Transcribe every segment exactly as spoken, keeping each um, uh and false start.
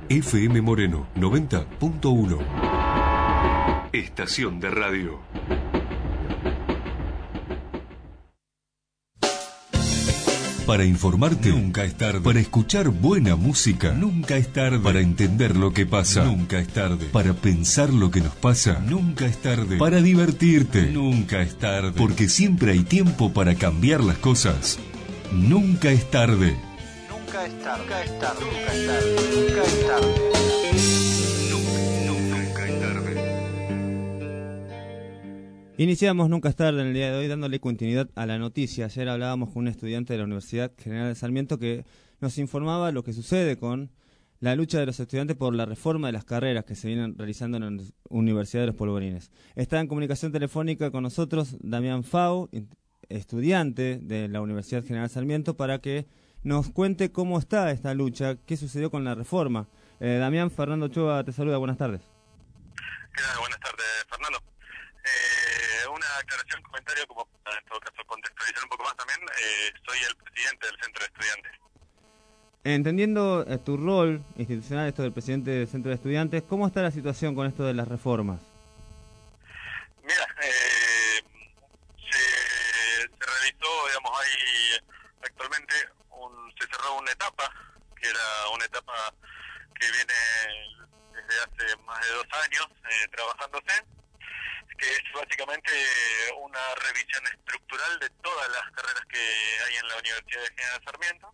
F M Moreno noventa punto uno. Estación de radio. Para informarte, nunca es tarde. Para escuchar buena música, nunca es tarde. Para entender lo que pasa, nunca es tarde. Para pensar lo que nos pasa, nunca es tarde. Para divertirte, nunca es tarde. Porque siempre hay tiempo para cambiar las cosas. Nunca es tarde. Nunca es tarde. Nunca es tarde. Nunca es tarde. Nunca es tarde. Iniciamos Nunca es tarde en el día de hoy dándole continuidad a la noticia. Ayer hablábamos con un estudiante de la Universidad General de Sarmiento que nos informaba lo que sucede con la lucha de los estudiantes por la reforma de las carreras que se vienen realizando en la Universidad de los Polvorines. Está en comunicación telefónica con nosotros Damián Fau, estudiante de la Universidad General de Sarmiento, para que nos cuente cómo está esta lucha, qué sucedió con la reforma. Eh, Damián, Fernando Ochoa te saluda, buenas tardes. ¿Qué tal? Buenas tardes, Fernando. Eh, una aclaración, comentario, como en todo caso contextualizar un poco más también, eh, soy el presidente del Centro de Estudiantes. Entendiendo eh, tu rol institucional, esto del presidente del Centro de Estudiantes, ¿cómo está la situación con esto de las reformas? Mira, eh, se, se realizó, digamos, hay actualmente un, se cerró una etapa, que era una etapa que viene desde hace más de dos años eh, trabajándose, que es básicamente una revisión estructural de todas las carreras que hay en la Universidad de General Sarmiento,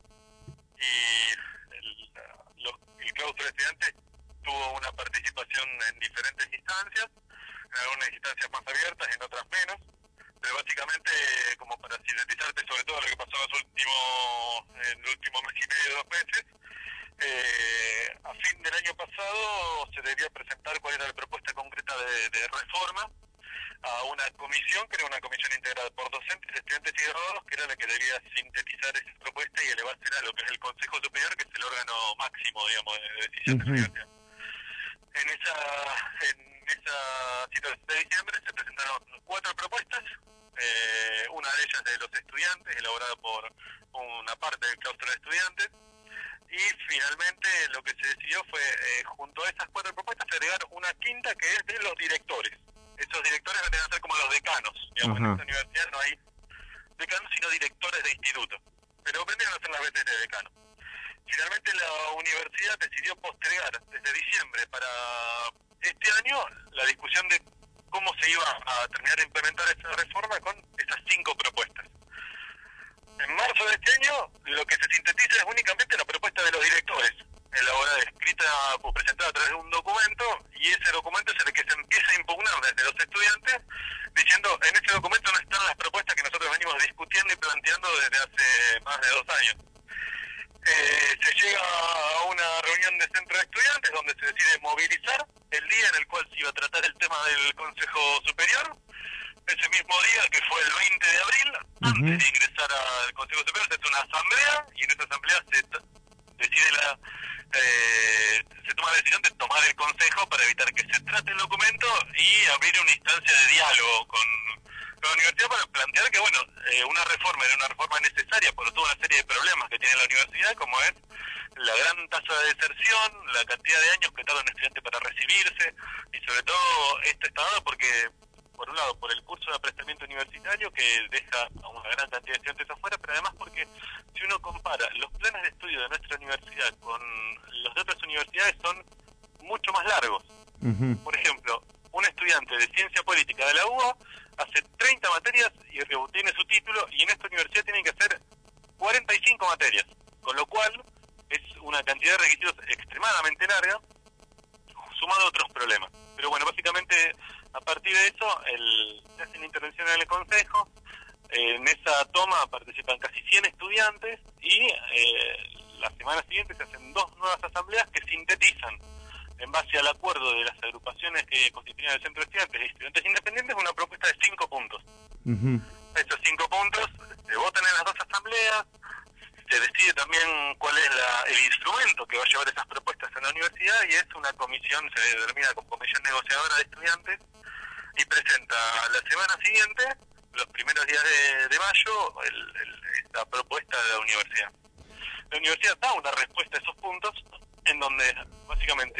y el, lo, el claustro de estudiantes tuvo una participación en diferentes instancias, en algunas instancias más abiertas, en otras menos, pero básicamente, como para sintetizarte sobre todo lo que pasó en los últimos, en el último mes y medio, dos meses, eh, a fin del año pasado se debía presentar cuál era la propuesta concreta de, de reforma a una comisión, que era una comisión integrada por docentes, estudiantes y graduados, que era la que debía sintetizar esa propuesta y elevársela a lo que es el Consejo Superior, que es el órgano máximo, digamos, de decisión de la universidad. En esa, en esa situación de diciembre se presentaron cuatro propuestas, eh, una de ellas de los estudiantes, elaborada por una parte del claustro de estudiantes, y finalmente lo que se decidió fue, eh, junto a esas cuatro propuestas, agregar una quinta que es de los directores. Esos directores vendrían a ser como los decanos, digamos. Ajá. En esta universidad no hay decanos sino directores de instituto, pero vendrían a ser las veces de decano. Finalmente la universidad decidió postergar desde diciembre para este año la discusión de cómo se iba a terminar de implementar esta reforma con esas cinco propuestas. En marzo de este año lo que se sintetiza es únicamente la propuesta de los directores, elaborada, escrita o presentada a través de un documento, y ese documento es el que se empieza a impugnar desde los estudiantes, diciendo, en ese documento no están las propuestas que nosotros venimos discutiendo y planteando desde hace más de dos años. Eh, se llega a una reunión de centro de estudiantes donde se decide movilizar el día en el cual se iba a tratar el tema del Consejo Superior. Ese mismo día, que fue el veinte de abril, uh-huh. antes de ingresar al Consejo Superior, se hace una asamblea, y en esa asamblea se t- decide la eh, se toma la decisión de tomar el Consejo para evitar que se trate el documento y abrir una instancia de diálogo con la universidad para plantear que, bueno, eh, una reforma era una reforma necesaria por toda una serie de problemas que tiene la universidad, como es la gran tasa de deserción, la cantidad de años que tarda un estudiante para recibirse, y sobre todo esto está dado porque, por un lado, por el curso de aprestamiento universitario que deja a una gran cantidad de estudiantes afuera, pero además porque si uno compara los planes de estudio de nuestra universidad con los de otras universidades, son mucho más largos. Uh-huh. Por ejemplo, un estudiante de ciencia política de la U B A hace treinta materias y tiene su título, y en esta universidad tienen que hacer cuarenta y cinco materias, con lo cual es una cantidad de requisitos extremadamente larga, sumado a otros problemas. Pero bueno, básicamente a partir de eso el, se hace una intervención en el Consejo. Eh, en esa toma participan casi cien estudiantes, y eh, la semana siguiente se hacen dos nuevas asambleas que sintetizan, en base al acuerdo de las agrupaciones que constituyen el Centro de Estudiantes y Estudiantes Independientes, una propuesta de cinco puntos. Uh-huh. Estos cinco puntos se votan en las dos asambleas, se decide también cuál es la, el instrumento que va a llevar esas propuestas a la universidad, y es una comisión, se determina como comisión negociadora de estudiantes, y presenta la semana siguiente, los primeros días de, de mayo, el, el, esta propuesta de la universidad. La universidad da una respuesta a esos puntos, en donde básicamente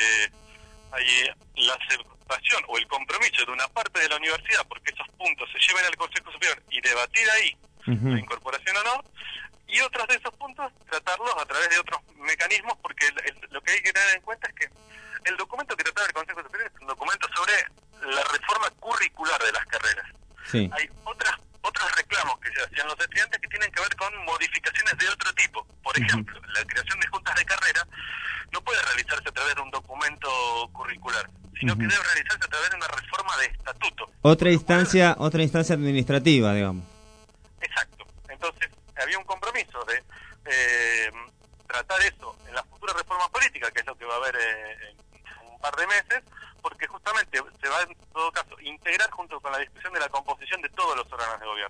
hay la aceptación o el compromiso de una parte de la universidad porque esos puntos se lleven al Consejo Superior y debatir ahí uh-huh. la incorporación o no, y otros de esos puntos tratarlos a través de otros mecanismos, porque el, el, lo que hay que tener en cuenta es que el documento que trataba el Consejo Superior es un documento sobre la reforma curricular de las carreras. Sí. Hay otras otros reclamos que se hacían los estudiantes que tienen que ver con modificaciones de otro tipo. Por ejemplo, uh-huh. la creación de juntas de carrera no puede realizarse a través de un documento curricular, sino uh-huh. que debe realizarse a través de una reforma de estatuto. Otra instancia, cual, otra instancia administrativa, digamos. Exacto. Entonces, había un compromiso de eh, tratar eso en la futura reforma política, que es lo que va a haber eh, en un par de meses, porque justamente se va en todo caso integrar junto con la discusión de la composición de todos los órganos de gobierno.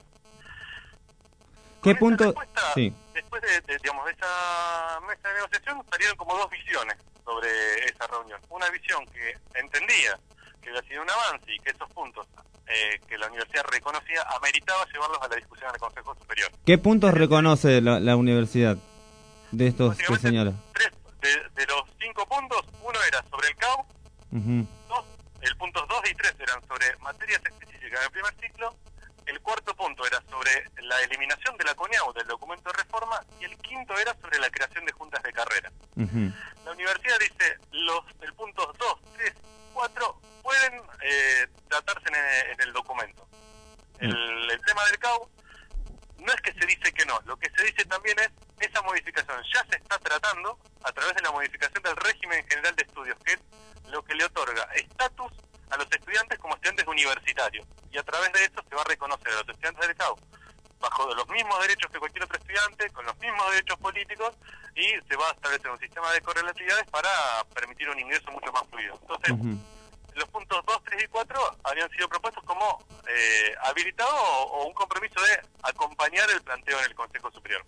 ¿Qué con punto? Sí. Después de, de, digamos, de esa mesa de negociación salieron como dos visiones sobre esa reunión. Una visión que entendía que había sido un avance y que esos puntos eh, que la universidad reconocía ameritaba llevarlos a la discusión del Consejo Superior. ¿Qué puntos reconoce la, la universidad de estos que señala? Tres, de, de los cinco puntos, uno era sobre el C A U, uh-huh. dos, el puntos dos y tres eran sobre materias específicas del primer ciclo, el cuarto punto era sobre la eliminación de la CONIAU del documento de reforma y el quinto era sobre la creación de juntas de carrera. Uh-huh. La universidad dice, los el puntos dos, tres, cuatro pueden eh, tratarse en, en el documento. El, uh-huh. el tema del C A U no es que se dice que no, lo que se dice también es esa modificación ya se está tratando a través de la modificación del régimen general de estudios, que es lo que le otorga estatus a los estudiantes como estudiantes universitarios, y a través de eso se va a reconocer a los estudiantes del C A U bajo los mismos derechos que cualquier otro estudiante, con los mismos derechos políticos, y se va a establecer un sistema de correlatividades para permitir un ingreso mucho más fluido. Entonces, uh-huh. los puntos dos, tres y cuatro habían sido propuestos como eh, habilitado o, o un compromiso de acompañar el planteo en el Consejo Superior.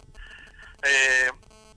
Eh,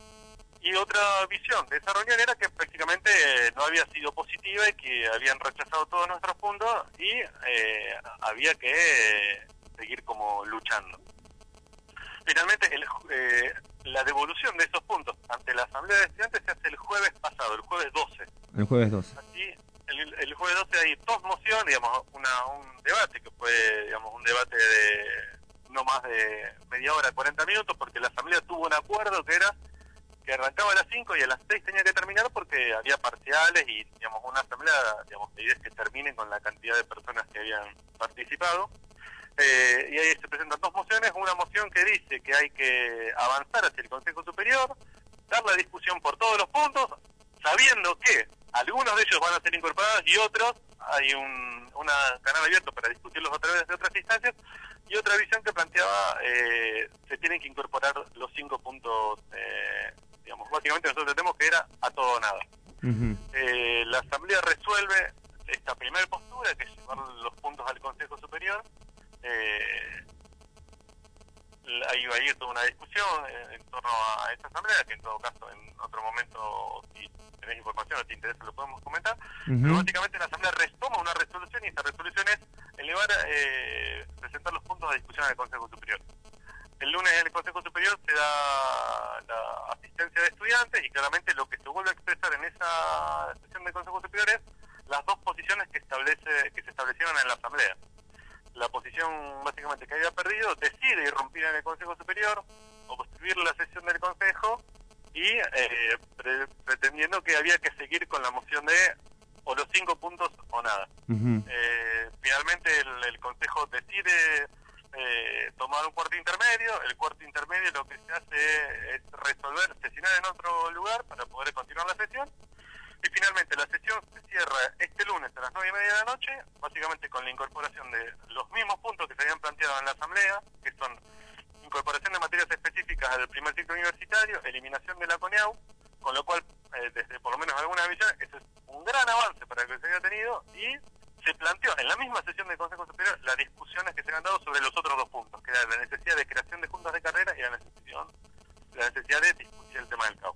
y otra visión de esa reunión era que prácticamente no había sido positiva y que habían rechazado todos nuestros puntos y eh, había que eh, seguir como luchando. Finalmente, el, eh, la devolución de esos puntos ante la Asamblea de Estudiantes se hace el jueves pasado, el jueves doce. El jueves doce. Así, el, el jueves doce hay dos mociones, digamos, una, un debate que fue, digamos, un debate de no más de media hora, cuarenta minutos, porque la Asamblea tuvo un acuerdo que era que arrancaba a las cinco y a las seis tenía que terminar porque había parciales y, digamos, una asamblea, digamos, la idea es que termine con la cantidad de personas que habían participado. Eh, y ahí se presentan dos mociones, una moción que dice que hay que avanzar hacia el Consejo Superior, dar la discusión por todos los puntos, sabiendo que algunos de ellos van a ser incorporados y otros hay un una canal abierto para discutirlos a través de otras instancias, y otra visión que planteaba eh, se tienen que incorporar los cinco puntos, eh, digamos, básicamente nosotros entendemos que era a todo o nada. Uh-huh. Eh, la Asamblea resuelve esta primera postura, que es llevar los puntos al Consejo Superior. Eh, ahí va a ir toda una discusión en, en torno a esta asamblea, que en todo caso en otro momento, si tenés información o te interesa, lo podemos comentar. Uh-huh. Pero básicamente la asamblea retoma una resolución y esa resolución es elevar, eh, presentar los puntos a discusión al Consejo Superior. El lunes en el Consejo Superior se da la asistencia de estudiantes y claramente lo que se vuelve a expresar en esa sesión del Consejo Superior es las dos posiciones que establece que se establecieron en la asamblea. La posición básicamente que había perdido decide irrumpir en el Consejo Superior, obstruir la sesión del Consejo y eh, pre pretendiendo que había que seguir con la moción de o los cinco puntos o nada. Uh-huh. eh, finalmente el, el Consejo decide eh, tomar un cuarto intermedio. El cuarto intermedio lo que se hace es resolver, sesionar en otro lugar para poder continuar la sesión. Y finalmente la sesión se cierra este lunes a las nueve y media de la noche, básicamente con la incorporación de los mismos puntos que se habían planteado en la asamblea, que son incorporación de materias específicas al primer ciclo universitario, eliminación de la CONIAU, con lo cual, eh, desde por lo menos alguna visión, eso es un gran avance para el que se había tenido, y se planteó en la misma sesión del Consejo Superior las discusiones que se han dado sobre los otros dos puntos, que era la necesidad de creación de juntas de carrera y la necesidad, la necesidad de discutir el tema del C A U.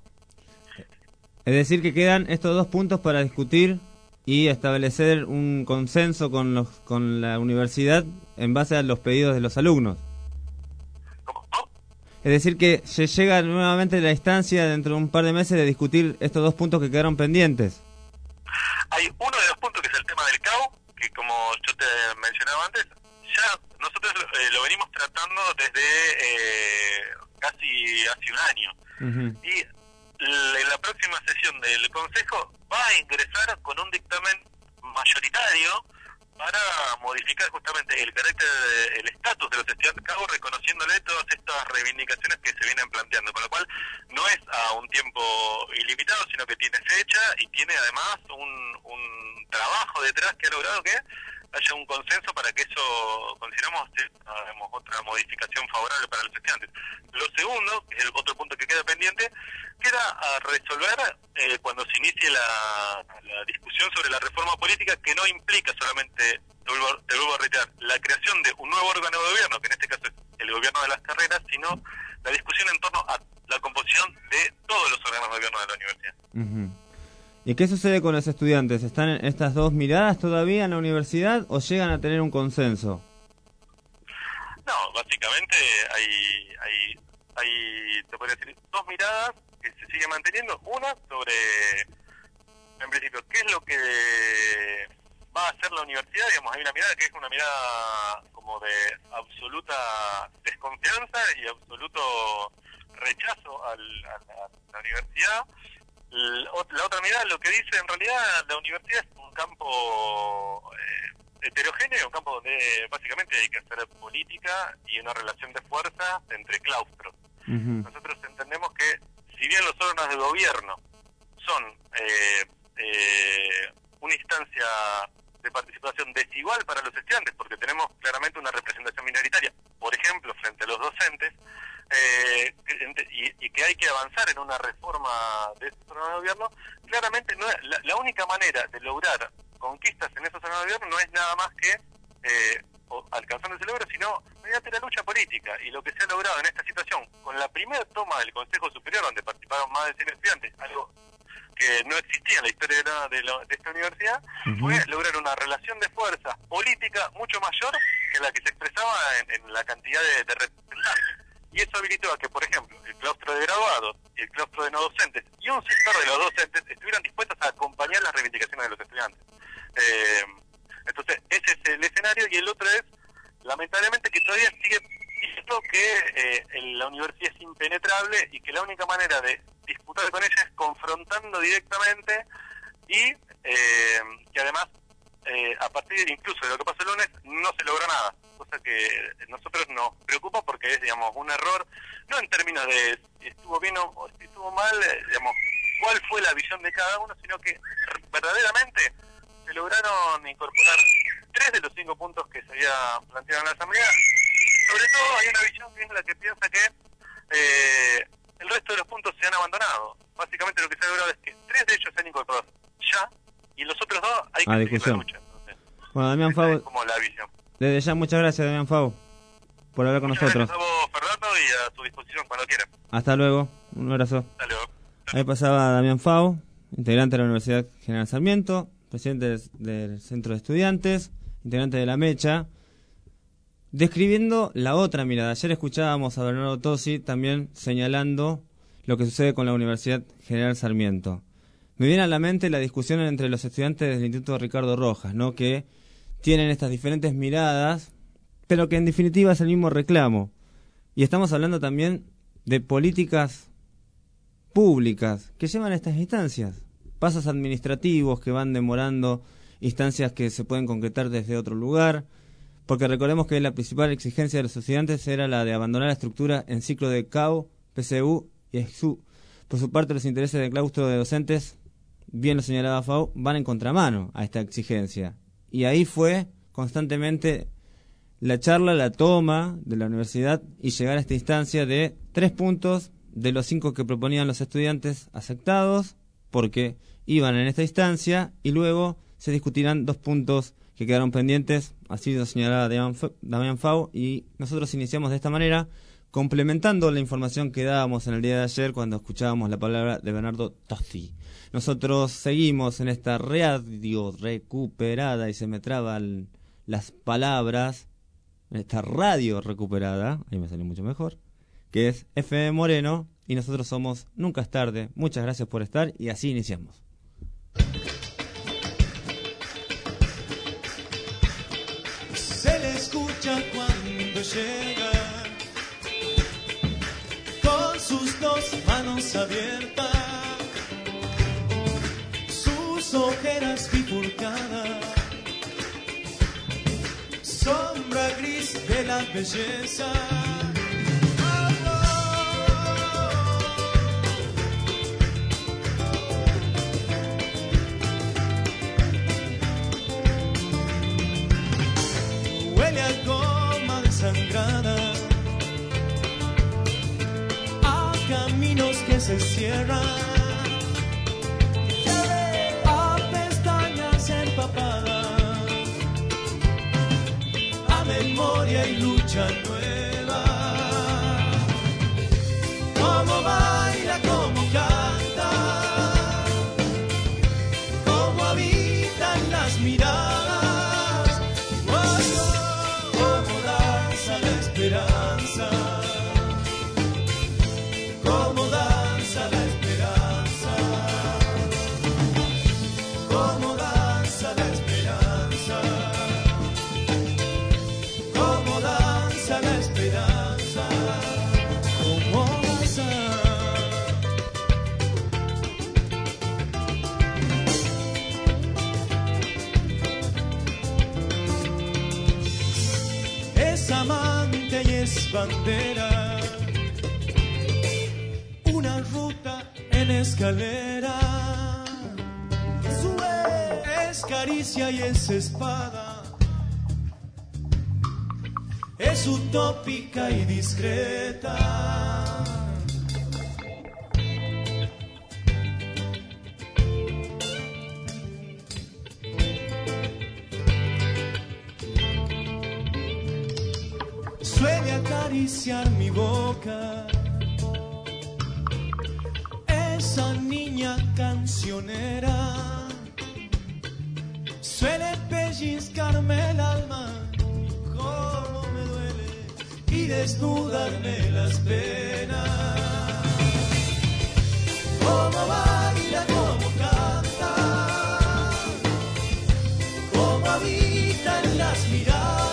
Es decir, que quedan estos dos puntos para discutir y establecer un consenso con los con la universidad en base a los pedidos de los alumnos. ¿Cómo? Es decir, que se llega nuevamente a la instancia dentro de un par de meses de discutir estos dos puntos que quedaron pendientes. Hay uno de los puntos que es el tema del C A U, que como yo te mencionaba antes, ya nosotros eh, lo venimos tratando desde eh, casi hace un año. Uh-huh. Y l- en la próxima sesión del Consejo va a ingresar con un dictamen mayoritario para modificar justamente el carácter, el estatus de los estudiantes C A U, reconociéndole todas estas reivindicaciones que se vienen planteando, con lo cual no es a un tiempo ilimitado, sino que tiene fecha y tiene además un, un trabajo detrás que ha logrado que haya un consenso para que eso consideramos digamos, otra modificación favorable para los estudiantes. Lo segundo, que es el otro punto que queda pendiente, queda a resolver eh, cuando se inicie la, la discusión sobre la reforma política, que no implica solamente, te vuelvo, te vuelvo a reiterar, la creación de un nuevo órgano de gobierno, que en este caso es el gobierno de las carreras, sino la discusión en torno a la composición de todos los órganos de gobierno de la universidad. Uh-huh. ¿Y qué sucede con los estudiantes? ¿Están en estas dos miradas todavía en la universidad o llegan a tener un consenso? No, básicamente hay, hay, hay, te podría decir, dos miradas que se siguen manteniendo. Una sobre, en principio, qué es lo que va a hacer la universidad. Digamos, hay una mirada que es una mirada como de absoluta desconfianza y absoluto rechazo al, a, la, a la universidad. La otra mirada lo que dice, en realidad, la universidad es un campo eh, heterogéneo, un campo donde básicamente hay que hacer política y una relación de fuerza entre claustros. Uh-huh. Nosotros entendemos que, si bien los órganos de gobierno son eh, eh, una instancia de participación desigual para los estudiantes, porque tenemos claramente una representación minoritaria, por ejemplo, frente a los docentes, Eh, y, y que hay que avanzar en una reforma de esos órganos de gobierno, claramente no es, la, la única manera de lograr conquistas en esos órganos de gobierno no es nada más que eh, alcanzando ese logro, sino mediante la lucha política. Y lo que se ha logrado en esta situación, con la primera toma del Consejo Superior, donde participaron más de cien estudiantes, algo que no existía en la historia de, la, de, la, de esta universidad, uh-huh. fue lograr una relación de fuerzas política mucho mayor que la que se expresaba en, en la cantidad de, de representantes. Y eso habilitó a que, por ejemplo, el claustro de graduados y el claustro de no docentes y un sector de los docentes estuvieran dispuestos a acompañar las reivindicaciones de los estudiantes. Eh, entonces, ese es el escenario, y el otro es, lamentablemente, que todavía sigue visto que eh, la universidad es impenetrable y que la única manera de disputar con ella es confrontando directamente y eh, que además, eh, a partir incluso de lo que pasó el lunes, no se logró nada. Cosa que a nosotros nos preocupa porque es, digamos, un error, no en términos de si estuvo bien o si estuvo mal, eh, digamos, cuál fue la visión de cada uno, sino que verdaderamente se lograron incorporar tres de los cinco puntos que se había planteado en la asamblea. Sobre todo hay una visión que es la que piensa que eh, el resto de los puntos se han abandonado. Básicamente lo que se ha logrado es que tres de ellos se han incorporado ya, y los otros dos hay que seguir la lucha. Entonces, bueno, Damián Fau, es como la visión. Desde ya, muchas gracias, Damián Fau, por hablar con muchas nosotros. Gracias a vos, Fernando, y a tu disposición cuando quieras. Hasta luego, un abrazo. Hasta luego. Ahí pasaba Damián Fau, integrante de la Universidad General Sarmiento, presidente del, del Centro de Estudiantes, integrante de la Mecha, describiendo la otra mirada. Ayer escuchábamos a Bernardo Tosi también señalando lo que sucede con la Universidad General Sarmiento. Me viene a la mente la discusión entre los estudiantes del Instituto Ricardo Rojas, ¿no?, que tienen estas diferentes miradas, pero que en definitiva es el mismo reclamo. Y estamos hablando también de políticas públicas que llevan a estas instancias, pasos administrativos que van demorando instancias que se pueden concretar desde otro lugar, porque recordemos que la principal exigencia de los estudiantes era la de abandonar la estructura en ciclo de C A U, P C U y E X U. Por su parte, los intereses del claustro de docentes, bien lo señalaba Fau, van en contramano a esta exigencia. Y ahí fue constantemente la charla, la toma de la universidad y llegar a esta instancia de tres puntos de los cinco que proponían los estudiantes aceptados, porque iban en esta instancia, y luego se discutirán dos puntos que quedaron pendientes, así lo señalaba Damián Fau, y nosotros iniciamos de esta manera, complementando la información que dábamos en el día de ayer cuando escuchábamos la palabra de Bernardo Tosi. Nosotros seguimos en esta radio recuperada, y se me traban las palabras, en esta radio recuperada, ahí me salió mucho mejor, que que es F M Moreno, y nosotros somos Nunca es Tarde. Muchas gracias por estar y así iniciamos. Se le escucha cuando llega, con sus dos manos abiertas, sus ojeras bifurcadas, sombra gris de la belleza. Huele a goma desangrada, a caminos que se cierran, a pestañas empapadas, a memoria y lucha nueva. Cómo baila, cómo canta, cómo habitan las miradas. Esperanza, cómo danza la esperanza, cómo danza la esperanza, cómo danza la esperanza, cómo danza. Es amante y es bandera, una ruta en escalera, es caricia y es espada, es utópica y discreta. Suele acariciar mi boca, esa niña cancionera. Suele pellizcarme el alma, cómo me duele, y desnudarme las penas. Cómo baila, cómo canta, cómo habitan las miradas.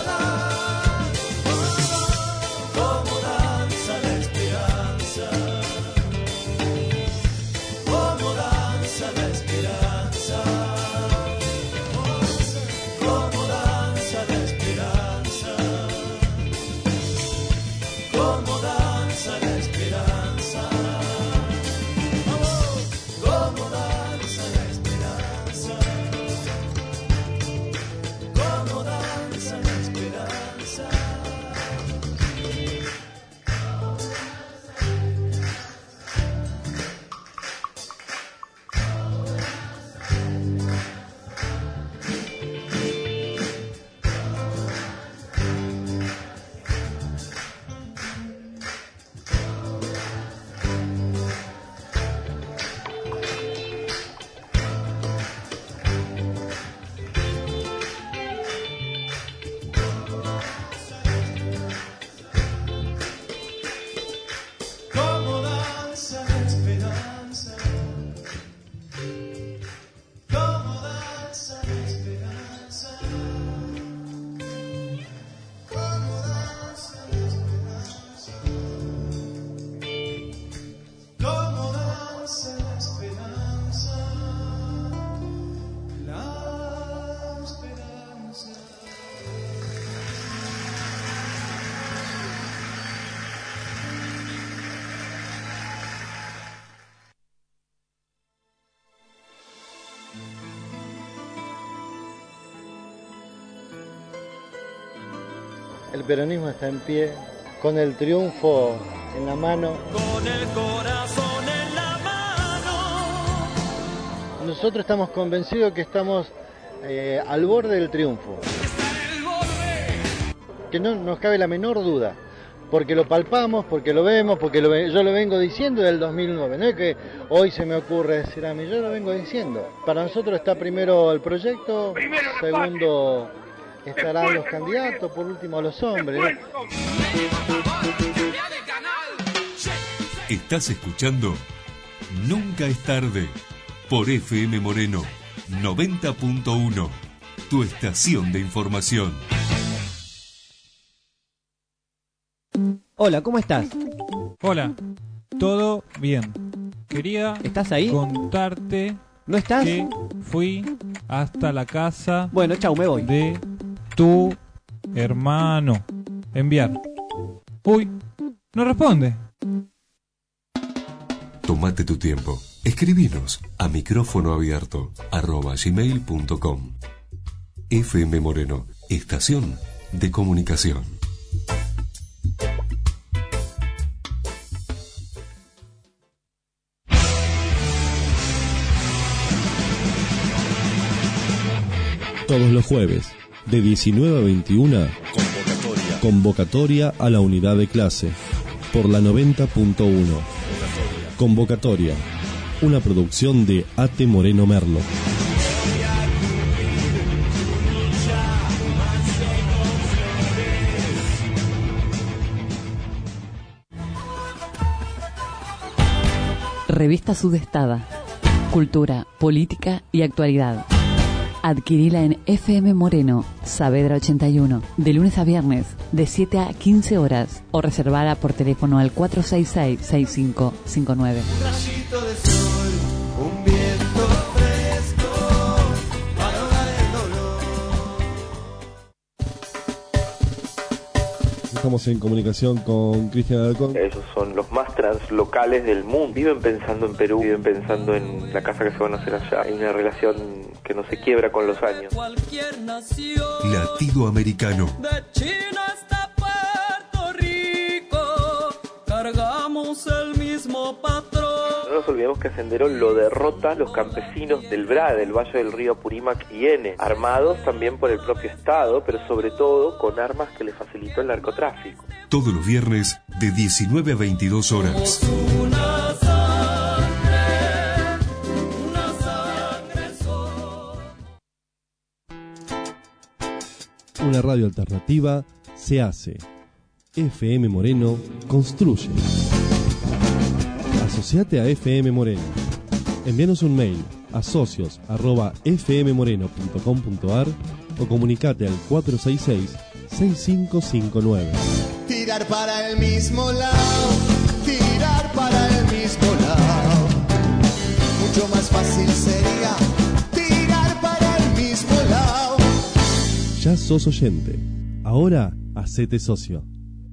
El peronismo está en pie, con el triunfo en la mano. Con el corazón en la mano. Nosotros estamos convencidos que estamos eh, al borde del triunfo. Está en el borde. Que no nos cabe la menor duda, porque lo palpamos, porque lo vemos, porque lo, yo lo vengo diciendo desde el dos mil nueve. No es que hoy se me ocurre decir a mí, yo lo vengo diciendo. Para nosotros está primero el proyecto, primero segundo estarán los candidatos, por último los hombres, ¿no? Estás escuchando Nunca es tarde por F M Moreno noventa punto uno, tu estación de información. Hola, ¿cómo estás? Hola, todo bien. Quería ¿Estás ahí? contarte ¿No estás? que fui hasta la casa Bueno, chau, me voy. de tu hermano. Enviar. Uy, no responde. Tómate tu tiempo. Escribinos a micrófono abierto arroba gmail punto com. F M Moreno, estación de comunicación. Todos los jueves, de diecinueve a veintiuna, convocatoria. Convocatoria a la unidad de clase, por la noventa punto uno. Convocatoria, una producción de A T Moreno Merlo. Revista Sudestada. Cultura, política y actualidad. Adquirila en F M Moreno, Saavedra ochenta y uno, de lunes a viernes, de siete a quince horas, o reservada por teléfono al cuatro seis seis, seis cinco cinco nueve. Un rayito de sol, un viento fresco, para ahogar el dolor. Estamos en comunicación con Cristian Alarcón. Esos son los más translocales del mundo. Viven pensando en Perú, viven pensando en la casa que se van a hacer allá. Hay una relación que no se quiebra con los años. Cualquier nación, Latido americano. de China hasta Puerto Rico, cargamos el mismo patrón. No nos olvidemos que Sendero lo derrota los campesinos del B R A, del Valle del Río Apurímac y N, armados también por el propio Estado, pero sobre todo con armas que le facilitó el narcotráfico. Todos los viernes de diecinueve a veintidós horas. Una sangre, una sangre sola. Una radio alternativa se hace. F M Moreno construye. Asociate a F M Moreno. Envíanos un mail a socios arroba f m moreno punto com punto a r o comunicate al cuatro seis seis, seis cinco cinco nueve. Tirar para el mismo lado, tirar para el mismo lado. Mucho más fácil sería tirar para el mismo lado. Ya sos oyente. Ahora hacete socio.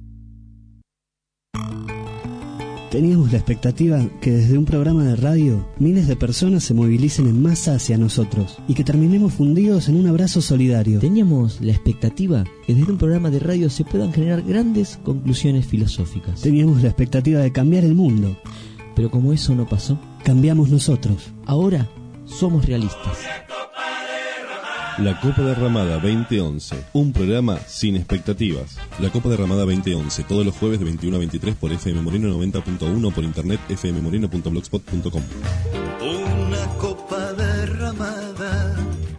Teníamos la expectativa que desde un programa de radio miles de personas se movilicen en masa hacia nosotros y que terminemos fundidos en un abrazo solidario. Teníamos la expectativa que desde un programa de radio se puedan generar grandes conclusiones filosóficas. Teníamos la expectativa de cambiar el mundo. Pero como eso no pasó, cambiamos nosotros. Ahora somos realistas. La Copa Derramada veinte once, un programa sin expectativas. La Copa Derramada veinte once, todos los jueves de veintiuno a veintitrés por F M Moreno noventa punto uno, por internet f m moreno punto blogspot punto com. Una copa derramada.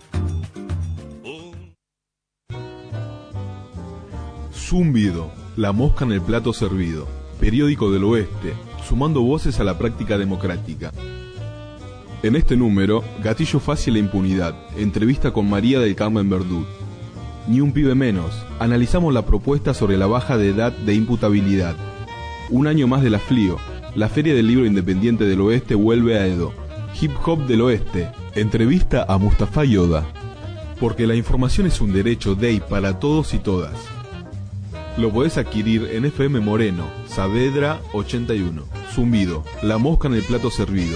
Zumbido, la mosca en el plato servido. Periódico del Oeste, sumando voces a la práctica democrática. En este número, gatillo fácil e impunidad, entrevista con María del Carmen Verdú. Ni un pibe menos, analizamos la propuesta sobre la baja de edad de imputabilidad. Un año más de la FLIO, la Feria del Libro Independiente del Oeste vuelve a Edo. Hip Hop del Oeste, entrevista a Mustafa Yoda. Porque la información es un derecho de y para todos y todas. Lo podés adquirir en F M Moreno, Saavedra ochenta y uno. Zumbido, la mosca en el plato servido.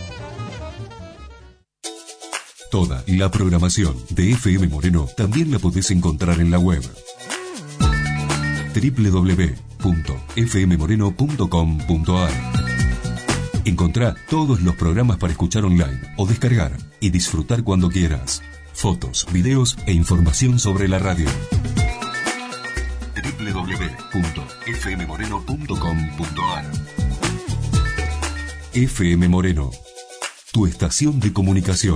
Toda la programación de F M Moreno también la podés encontrar en la web doble u doble u doble u punto f m moreno punto com punto a r. Encontrá todos los programas para escuchar online o descargar y disfrutar cuando quieras. Fotos, videos e información sobre la radio. doble u doble u doble u punto f m moreno punto com punto a r. F M Moreno, tu estación de comunicación.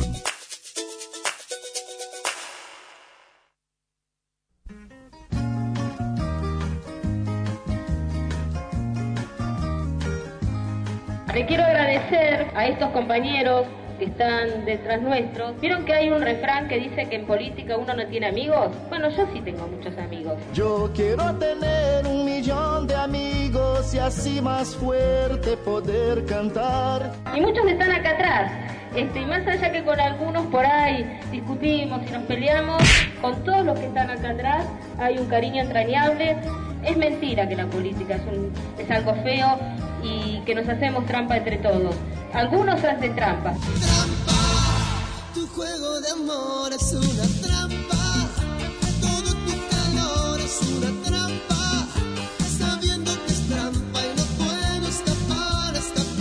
a estos compañeros que están detrás nuestros. ¿Vieron que hay un refrán que dice que en política uno no tiene amigos? Bueno, yo sí tengo muchos amigos. Yo quiero tener un millón de amigos y así más fuerte poder cantar. Y muchos están acá atrás. Este, y más allá que con algunos por ahí discutimos y nos peleamos, con todos los que están acá atrás hay un cariño entrañable. Es mentira que la política es, un, es algo feo y que nos hacemos trampa entre todos. Algunos hacen trampa. Trampa, tu juego de amor es una trampa. Todo tu calor es una trampa. Sabiendo que es trampa y no puedo escapar,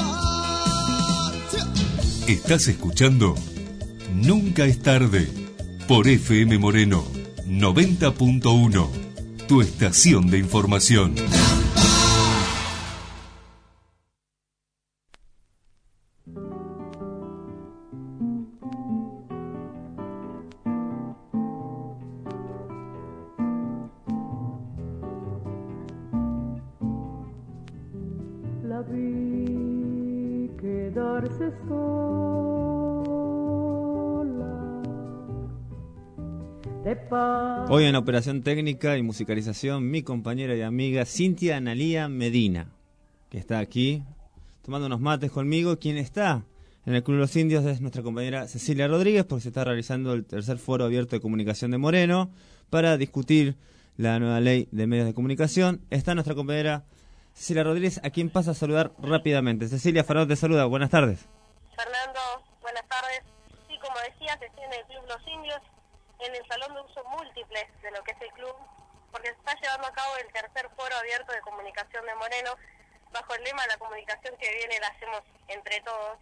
escapar. Estás escuchando Nunca es tarde por F M Moreno noventa punto uno, tu estación de información. La vi quedarse sola. Hoy en operación técnica y musicalización, mi compañera y amiga Cintia Analía Medina, que está aquí tomando unos mates conmigo. Quien está en el Club de los Indios es nuestra compañera Cecilia Rodríguez, porque se está realizando el tercer foro abierto de comunicación de Moreno para discutir la nueva ley de medios de comunicación. Está nuestra compañera Cecilia Rodríguez, a quien pasa a saludar rápidamente. Cecilia, Fernando te saluda, buenas tardes. Fernando, buenas tardes. Sí, como decías, estoy en el Club Los Indios, en el salón de uso múltiple de lo que es el club, porque se está llevando a cabo el tercer foro abierto de comunicación de Moreno, bajo el lema "La comunicación que viene la hacemos entre todos".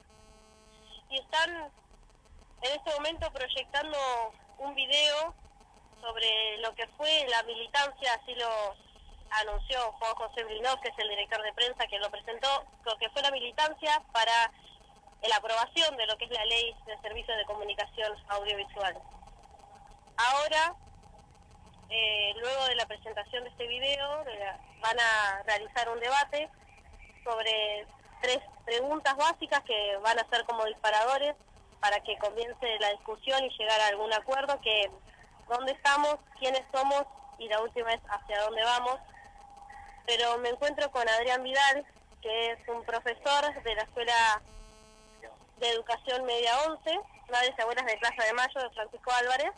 Y están en este momento proyectando un video sobre lo que fue la militancia, así lo anunció Juan José Brinov, que es el director de prensa que lo presentó, lo que fue la militancia para la aprobación de lo que es la ley de servicios de comunicación audiovisual. Ahora, eh, luego de la presentación de este video, eh, van a realizar un debate sobre tres preguntas básicas que van a ser como disparadores para que comience la discusión y llegar a algún acuerdo, que dónde estamos, quiénes somos y la última es hacia dónde vamos. Pero me encuentro con Adrián Vidal, que es un profesor de la Escuela de Educación Media once, Madres y Abuelas de Plaza de Mayo, de Francisco Álvarez,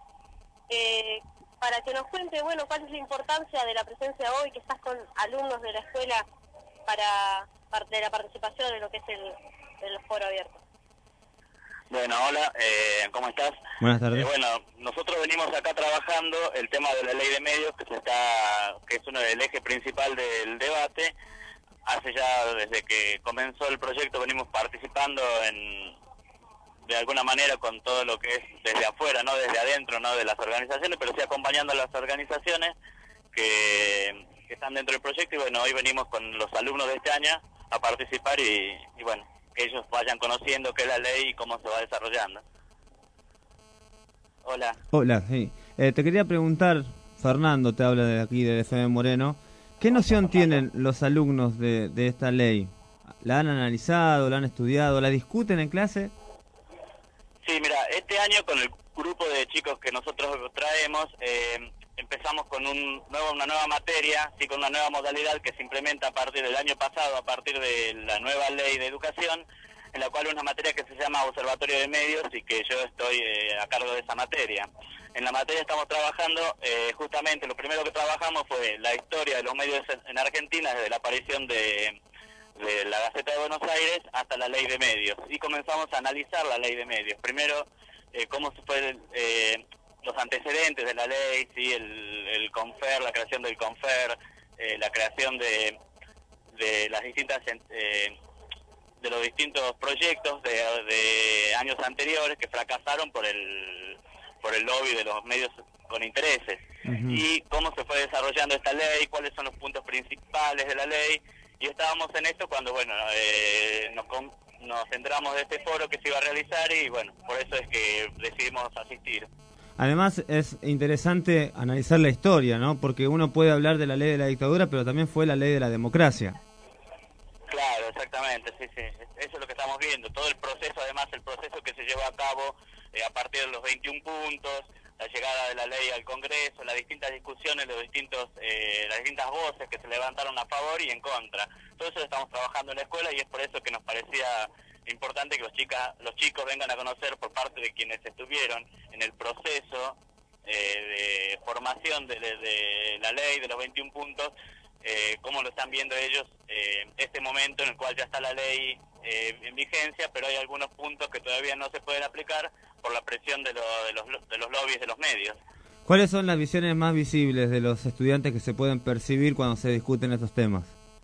eh, para que nos cuente, bueno, cuál es la importancia de la presencia hoy, que estás con alumnos de la escuela para parte de la participación en lo que es el, el foro abierto. Bueno, hola, eh, ¿cómo estás? Buenas tardes. Eh, bueno, nosotros venimos acá trabajando el tema de la ley de medios, que se está, que es uno del eje principal del debate. Hace ya, desde que comenzó el proyecto, venimos participando en, de alguna manera, con todo lo que es desde afuera, no desde adentro, no de las organizaciones, pero sí acompañando a las organizaciones que, que están dentro del proyecto. Y bueno, hoy venimos con los alumnos de este año a participar y, y bueno, que ellos vayan conociendo qué es la ley y cómo se va desarrollando. Hola. Hola, sí. Eh, te quería preguntar, Fernando te habla de aquí, de F M Moreno, ¿qué noción tienen los alumnos de, de esta ley? ¿La han analizado, la han estudiado, la discuten en clase? Sí, mira, este año con el grupo de chicos que nosotros traemos, eh, empezamos con un nuevo, una nueva materia, sí, con una nueva modalidad que se implementa a partir del año pasado, a partir de la nueva ley de educación, en la cual una materia que se llama Observatorio de Medios y que yo estoy eh, a cargo de esa materia. En la materia estamos trabajando, eh, justamente lo primero que trabajamos fue la historia de los medios en Argentina, desde la aparición de, de la Gaceta de Buenos Aires hasta la ley de medios. Y comenzamos a analizar la ley de medios. Primero, eh, cómo se fue eh, los antecedentes de la ley, sí, el, el CONFER, la creación del CONFER, eh, la creación de, de las distintas... Eh, de los distintos proyectos de, de años anteriores que fracasaron por el por el lobby de los medios con intereses. Uh-huh. Y cómo se fue desarrollando esta ley, cuáles son los puntos principales de la ley. Y estábamos en esto cuando, bueno, eh, nos, nos enteramos de este foro que se iba a realizar y, bueno, por eso es que decidimos asistir. Además es interesante analizar la historia, ¿no? Porque uno puede hablar de la ley de la dictadura, pero también fue la ley de la democracia. Claro, exactamente. Exactamente, sí, sí, eso es lo que estamos viendo, todo el proceso, además el proceso que se llevó a cabo eh, a partir de los veintiún puntos, la llegada de la ley al Congreso, las distintas discusiones, los distintos, eh, las distintas voces que se levantaron a favor y en contra. Todo eso lo estamos trabajando en la escuela y es por eso que nos parecía importante que los chicas, los chicos vengan a conocer por parte de quienes estuvieron en el proceso eh, de formación de, de, de la ley, de los veintiún puntos, eh, cómo lo están viendo ellos eh, este momento en el cual ya está la ley eh, en vigencia, pero hay algunos puntos que todavía no se pueden aplicar por la presión de, lo, de, los, de los lobbies de los medios. ¿Cuáles son las visiones más visibles de los estudiantes que se pueden percibir cuando se discuten estos temas?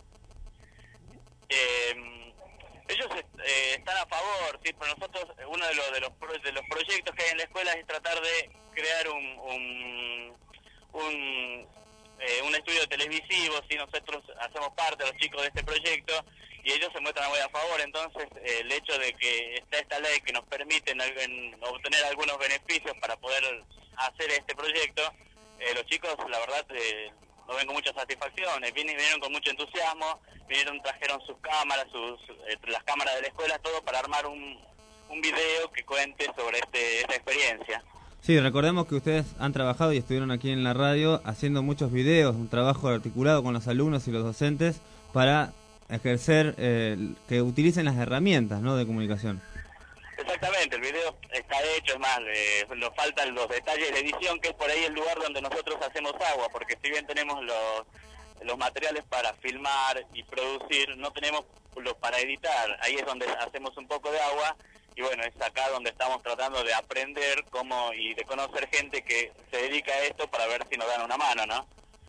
Eh, ellos eh, están a favor, sí, pero nosotros uno de los de los pro, de los proyectos que hay en la escuela es tratar de crear un un un, eh, un estudio televisivo, sí, nosotros hacemos parte de los chicos de este proyecto y ellos se muestran muy a favor. Entonces eh, el hecho de que está esta ley que nos permite en, en obtener algunos beneficios para poder hacer este proyecto, eh, los chicos la verdad eh, lo ven con mucha satisfacción, eh, vinieron, vinieron con mucho entusiasmo, vinieron, trajeron sus cámaras, sus, eh, las cámaras de la escuela, todo para armar un, un video que cuente sobre este, esta experiencia. Sí, recordemos que ustedes han trabajado y estuvieron aquí en la radio haciendo muchos videos, un trabajo articulado con los alumnos y los docentes para ejercer, eh, que utilicen las herramientas, ¿no?, de comunicación. Exactamente, el video está hecho, es más, eh, nos faltan los detalles de edición, que es por ahí el lugar donde nosotros hacemos agua, porque si bien tenemos los, los materiales para filmar y producir, no tenemos los para editar, ahí es donde hacemos un poco de agua, y bueno, es acá donde estamos tratando de aprender cómo y de conocer gente que se dedica a esto para ver si nos dan una mano, ¿no?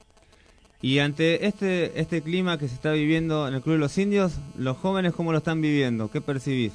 Y ante este este clima que se está viviendo en el Club de los Indios, ¿los jóvenes cómo lo están viviendo? ¿Qué percibís?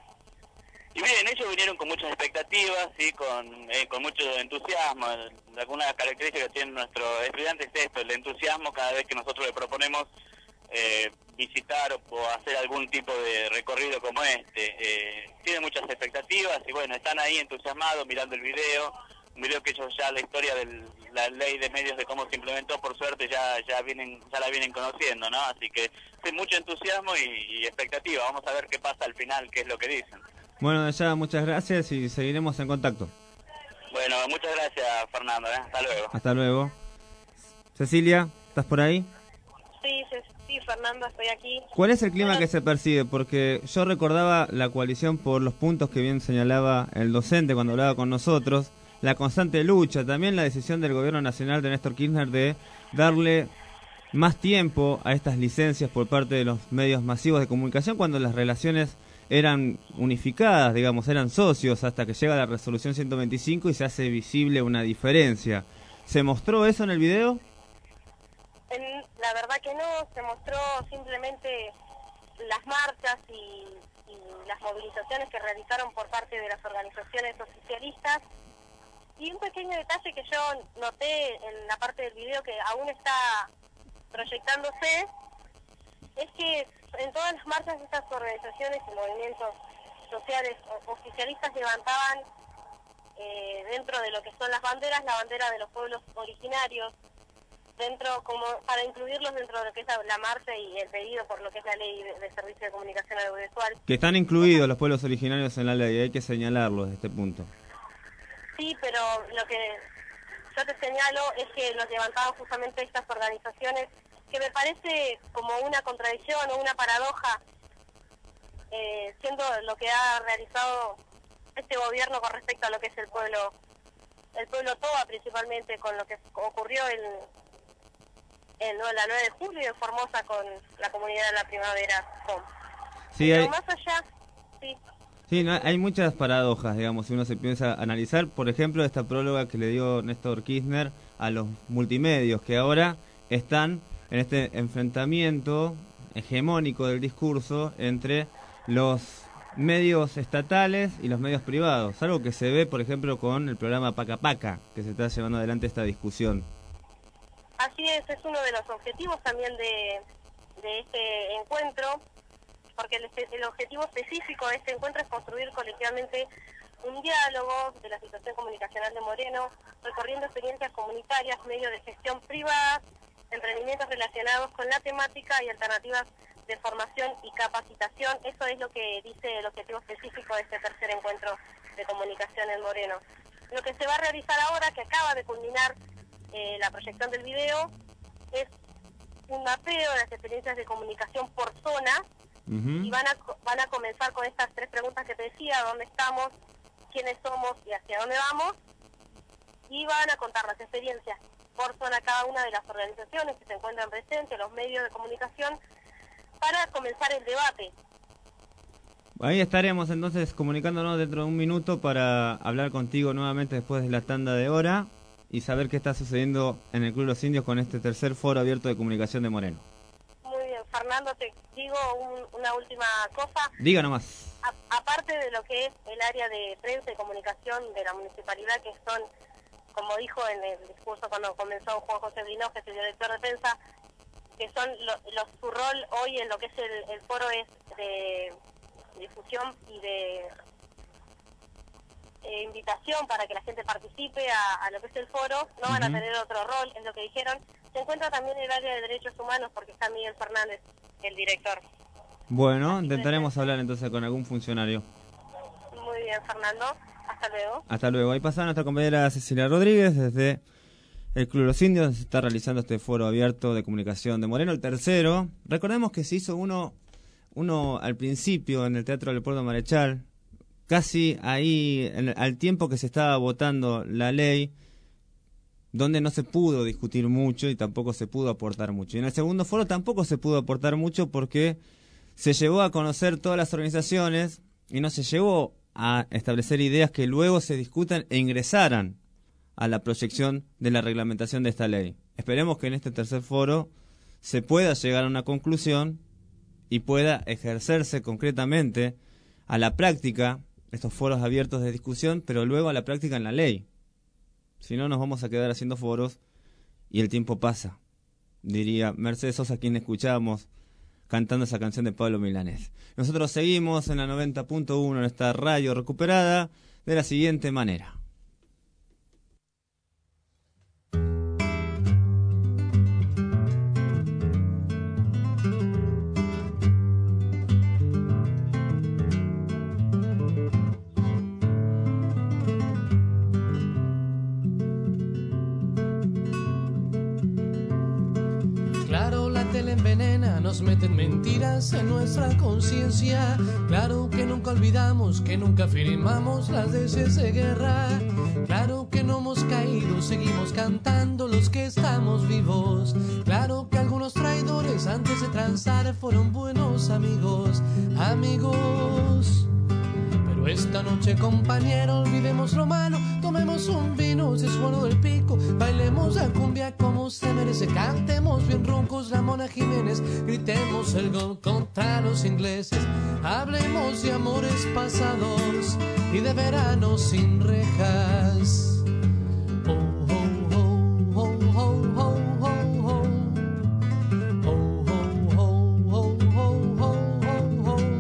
Y bien, ellos vinieron con muchas expectativas, sí, con eh, con mucho entusiasmo. Algunas características que tienen nuestros estudiantes es esto, el entusiasmo cada vez que nosotros le proponemos eh, visitar o hacer algún tipo de recorrido como este. Eh, tienen muchas expectativas y bueno, están ahí entusiasmados mirando el video, un video que ellos ya la historia de la ley de medios de cómo se implementó, por suerte ya ya vienen ya la vienen conociendo, ¿no? Así que sí, mucho entusiasmo y, y expectativa. Vamos a ver qué pasa al final, qué es lo que dicen. Bueno, ya muchas gracias y seguiremos en contacto. Bueno, muchas gracias, Fernando, ¿eh? Hasta luego. Hasta luego. Cecilia, ¿estás por ahí? Sí, sí, Fernando, estoy aquí. ¿Cuál es el clima bueno, que se percibe? Porque yo recordaba la coalición por los puntos que bien señalaba el docente cuando hablaba con nosotros, la constante lucha, también la decisión del gobierno nacional de Néstor Kirchner de darle más tiempo a estas licencias por parte de los medios masivos de comunicación cuando las relaciones eran unificadas, digamos, eran socios, hasta que llega la resolución ciento veinticinco y se hace visible una diferencia. ¿Se mostró eso en el video? En, la verdad que no, se mostró simplemente las marchas y, y las movilizaciones que realizaron por parte de las organizaciones oficialistas. Y un pequeño detalle que yo noté en la parte del video que aún está proyectándose, es que en todas las marchas de estas organizaciones y movimientos sociales oficialistas levantaban eh, dentro de lo que son las banderas, la bandera de los pueblos originarios, dentro como para incluirlos dentro de lo que es la, la marcha y el pedido por lo que es la ley de, de servicio de comunicación audiovisual. Que están incluidos los pueblos originarios en la ley, hay que señalarlo desde este punto. Sí, pero lo que yo te señalo es que los levantaban justamente estas organizaciones, que me parece como una contradicción o una paradoja, eh, siendo lo que ha realizado este gobierno con respecto a lo que es el pueblo, el pueblo Toba, principalmente con lo que ocurrió en, en no, la nueve de julio en Formosa con la comunidad de la primavera. Sí, pero hay... más allá, sí. Sí, no, hay muchas paradojas, digamos, si uno se piensa a analizar, por ejemplo, esta próloga que le dio Néstor Kirchner a los multimedios, que ahora están en este enfrentamiento hegemónico del discurso entre los medios estatales y los medios privados, algo que se ve, por ejemplo, con el programa Paca Paca, que se está llevando adelante esta discusión. Así es, es uno de los objetivos también de, de este encuentro, porque el, el objetivo específico de este encuentro es construir colectivamente un diálogo de la situación comunicacional de Moreno, recorriendo experiencias comunitarias, medios de gestión privada, emprendimientos relacionados con la temática y alternativas de formación y capacitación. Eso es lo que dice el objetivo específico de este tercer encuentro de comunicación en Moreno. Lo que se va a realizar ahora, que acaba de culminar eh, la proyección del video, es un mapeo de las experiencias de comunicación por zona. Uh-huh. Y van a van a comenzar con estas tres preguntas que te decía: dónde estamos, quiénes somos y hacia dónde vamos. Y van a contar las experiencias por zona cada una de las organizaciones que se encuentran presentes, los medios de comunicación, para comenzar el debate. Ahí estaremos entonces comunicándonos dentro de un minuto para hablar contigo nuevamente después de la tanda de hora y saber qué está sucediendo en el Club Los Indios con este tercer foro abierto de comunicación de Moreno. Muy bien, Fernando, te digo un, una última cosa. Diga nomás. A, aparte de lo que es el área de prensa y comunicación de la municipalidad, que son, como dijo en el discurso cuando comenzó Juan José Brinoz, que es el director de prensa, que son lo, los, su rol hoy en lo que es el, el foro es de difusión y de eh, invitación para que la gente participe a, a lo que es el foro. No van uh-huh. a tener otro rol, es lo que dijeron. Se encuentra también el área de derechos humanos porque está Miguel Fernández, el director. Bueno, intentaremos hablar entonces con algún funcionario. Muy bien, Fernando. Hasta luego. Hasta luego. Ahí pasa nuestra compañera Cecilia Rodríguez desde el Club Los Indios, donde se está realizando este foro abierto de comunicación de Moreno, el tercero. Recordemos que se hizo uno uno al principio en el Teatro Leopoldo Marechal, casi ahí en, al tiempo que se estaba votando la ley, donde no se pudo discutir mucho y tampoco se pudo aportar mucho. Y en el segundo foro tampoco se pudo aportar mucho porque se llevó a conocer todas las organizaciones y no se llevó a establecer ideas que luego se discutan e ingresaran a la proyección de la reglamentación de esta ley. Esperemos que en este tercer foro se pueda llegar a una conclusión y pueda ejercerse concretamente a la práctica estos foros abiertos de discusión, pero luego a la práctica en la ley. Si no, nos vamos a quedar haciendo foros y el tiempo pasa, diría Mercedes Sosa, quien escuchábamos cantando esa canción de Pablo Milanés. Nosotros seguimos en la noventa punto uno, en esta radio recuperada, de la siguiente manera. Envenena, nos meten mentiras en nuestra conciencia. Claro que nunca olvidamos, que nunca firmamos las leyes de guerra. Claro que no hemos caído, seguimos cantando los que estamos vivos. Claro que algunos traidores antes de transar fueron buenos amigos, amigos. Pero esta noche, compañero, olvidemos lo malo, tomemos un vino, se suelo del pico, bailemos la cumbia como se merece, cantemos bien roncos la Mona Jiménez, gritemos el gol contra los ingleses, hablemos de amores pasados y de verano sin rejas. Oh, oh, oh, oh, oh, oh, oh, oh. Oh, oh, oh, oh, oh, oh, oh, oh.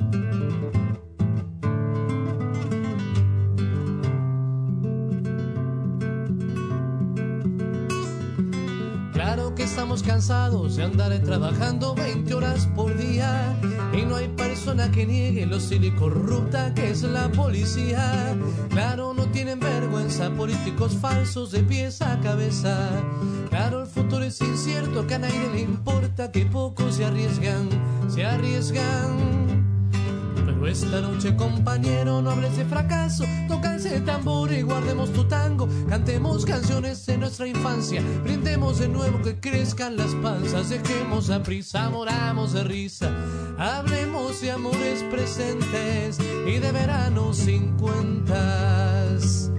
Claro que estamos cansados de andar trabajando veinte horas por día y no hay persona que niegue lo cínico y corrupta que es la policía. Claro, no tienen vergüenza, políticos falsos de pies a cabeza. Claro, el futuro es incierto, que a nadie le importa, que pocos se arriesgan, se arriesgan. Pero esta noche, compañero, no hables de fracaso, toca ese tambor y guardemos tu tango, cantemos canciones de nuestra infancia, brindemos de nuevo que crezcan las panzas, dejemos la prisa, moramos de risa, hablemos de amores presentes y de verano sin cuentas.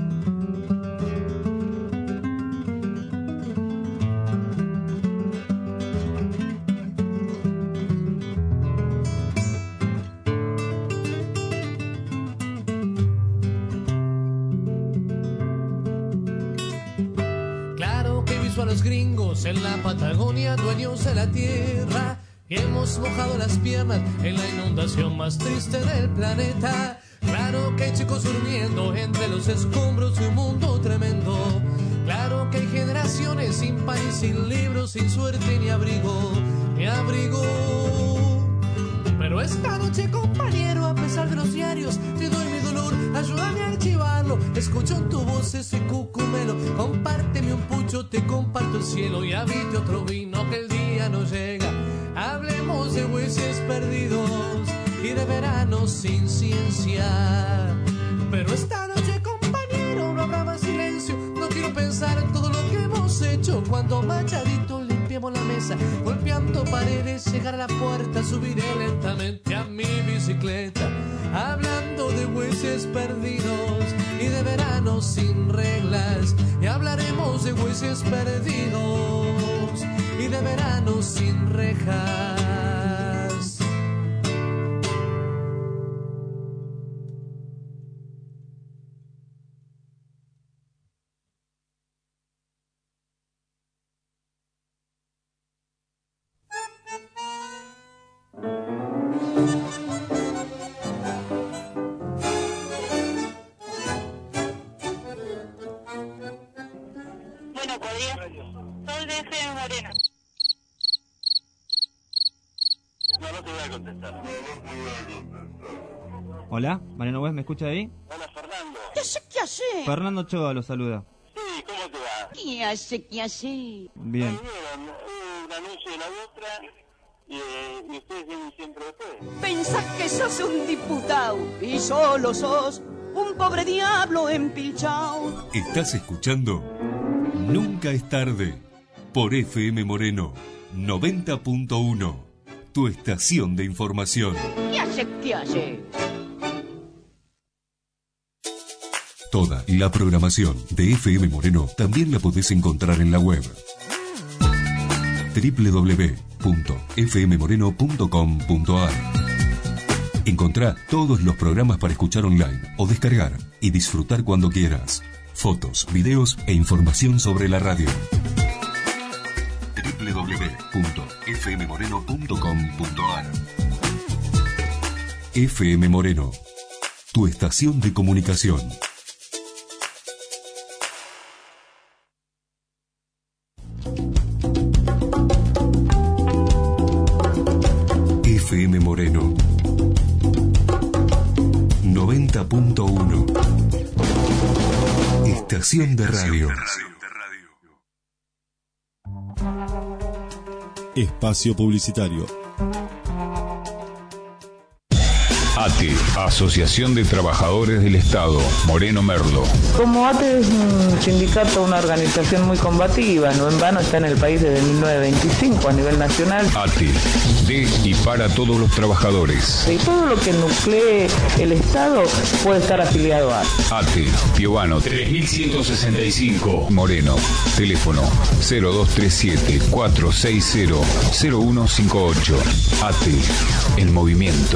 A los gringos en la Patagonia, dueños de la tierra, y hemos mojado las piernas en la inundación más triste del planeta. Claro que hay chicos durmiendo entre los escombros de un mundo tremendo. Claro que hay generaciones sin pan y sin libros, sin suerte ni abrigo, ni abrigo. Pero esta noche, compañero, a pesar de los diarios, te doy mi dolor, ayúdame a archivarlo. Escucho en tu voz ese cucumelo, compárteme un pucho, te comparto el cielo. Y habite otro vino que el día no llega. Hablemos de bueyes perdidos y de verano sin ciencia. Pero esta noche, compañero, no habrá más silencio. No quiero pensar en todo lo que hemos hecho. Cuando machadito limpiemos la mesa, golpeando paredes, llegar a la puerta, subiré lentamente a mi bicicleta. Hablando de bueyes perdidos y de verano sin reglas. Y hablaremos de bueyes perdidos y de verano sin rejas. Hola, Mariano West, ¿me escucha ahí? Hola, Fernando. ¿Qué hace? ¿Qué hace? Fernando Ochoa lo saluda. Sí, ¿cómo te va? ¿Qué hace? ¿Qué hace? Bien. Hubo un anuncio de la otra y, eh, y ustedes vienen siempre después. Pensás que sos un diputado y solo sos un pobre diablo empilchao. Estás escuchando Nunca es tarde por F M Moreno noventa punto uno, tu estación de información. ¿Qué hace? ¿Qué hace? Toda la programación de F M Moreno también la podés encontrar en la web doble u doble u doble u punto f m moreno punto com punto a r. Encontrá todos los programas para escuchar online o descargar y disfrutar cuando quieras. Fotos, videos e información sobre la radio. doble u doble u doble u punto f m moreno punto com punto a r. F M Moreno, tu estación de comunicación. F M Moreno noventa punto uno, estación de radio. Espacio publicitario. A T E, Asociación de Trabajadores del Estado, Moreno Merlo. Como A T E es un sindicato, una organización muy combativa, no en vano está en el país desde mil novecientos veinticinco a nivel nacional. A T E, de y para todos los trabajadores. Y todo lo que nuclee el Estado puede estar afiliado a A T E, Piovano tres mil ciento sesenta y cinco, Moreno. Teléfono cero dos tres siete cuatro seis cero cero uno cinco ocho. A T E, el movimiento.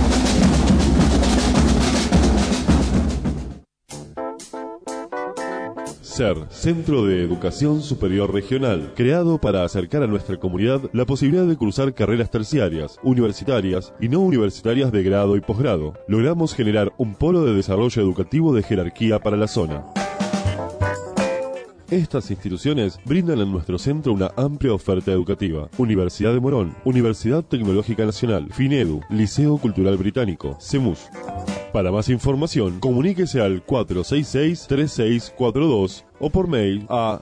SER, Centro de Educación Superior Regional, creado para acercar a nuestra comunidad la posibilidad de cursar carreras terciarias, universitarias y no universitarias de grado y posgrado. Logramos generar un polo de desarrollo educativo de jerarquía para la zona. Estas instituciones brindan en nuestro centro una amplia oferta educativa. Universidad de Morón, Universidad Tecnológica Nacional, FINEDU, Liceo Cultural Británico, CEMUS. Para más información, comuníquese al cuatro seis seis, tres seis cuatro dos o por mail a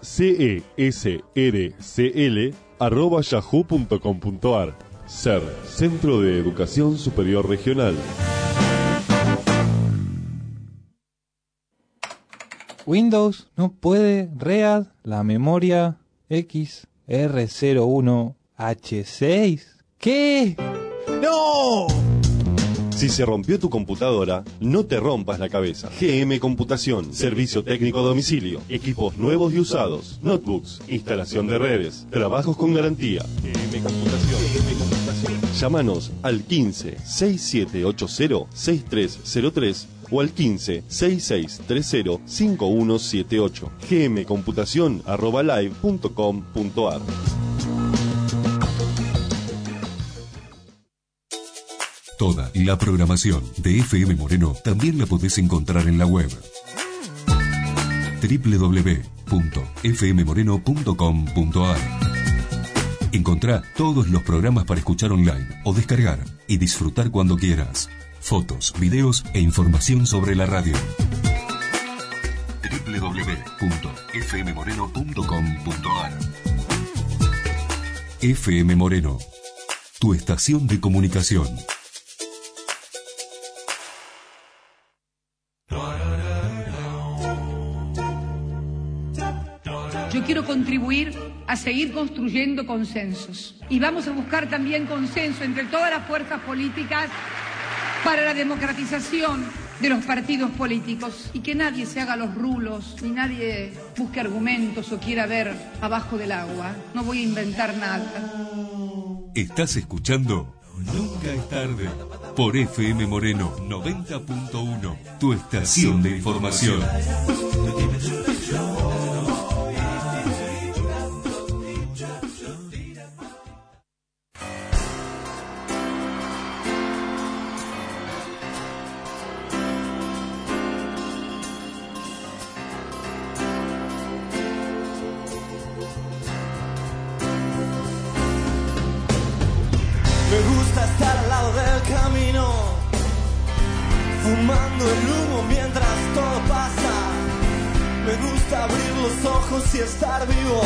cesrcl arroba yahoo punto com punto a r. SER, Centro de Educación Superior Regional. Windows no puede read la memoria X R cero uno H seis. ¿Qué? ¡No! Si se rompió tu computadora, no te rompas la cabeza. G M Computación, servicio técnico a domicilio, equipos nuevos y usados, notebooks, instalación de redes, trabajos con garantía. G M Computación. G M Computación. Llámanos al quince, sesenta y siete ochenta, sesenta y tres cero tres o al quince, sesenta y seis treinta, cincuenta y uno setenta y ocho. gmcomputación arroba live punto com punto a r. Toda la programación de F M Moreno también la podés encontrar en la web doble u doble u doble u punto f m moreno punto com punto a r. Encontrá todos los programas para escuchar online o descargar y disfrutar cuando quieras. Fotos, videos e información sobre la radio. doble u doble u doble u punto f m moreno punto com punto a r F M Moreno, tu estación de comunicación. Yo quiero contribuir a seguir construyendo consensos. Y vamos a buscar también consenso entre todas las fuerzas políticas para la democratización de los partidos políticos. Y que nadie se haga los rulos, ni nadie busque argumentos o quiera ver abajo del agua. No voy a inventar nada. Estás escuchando Nunca es tarde por F M Moreno noventa punto uno, tu estación de información. Me gusta estar al lado del camino, fumando el humo mientras todo pasa. Me gusta abrir los ojos y estar vivo,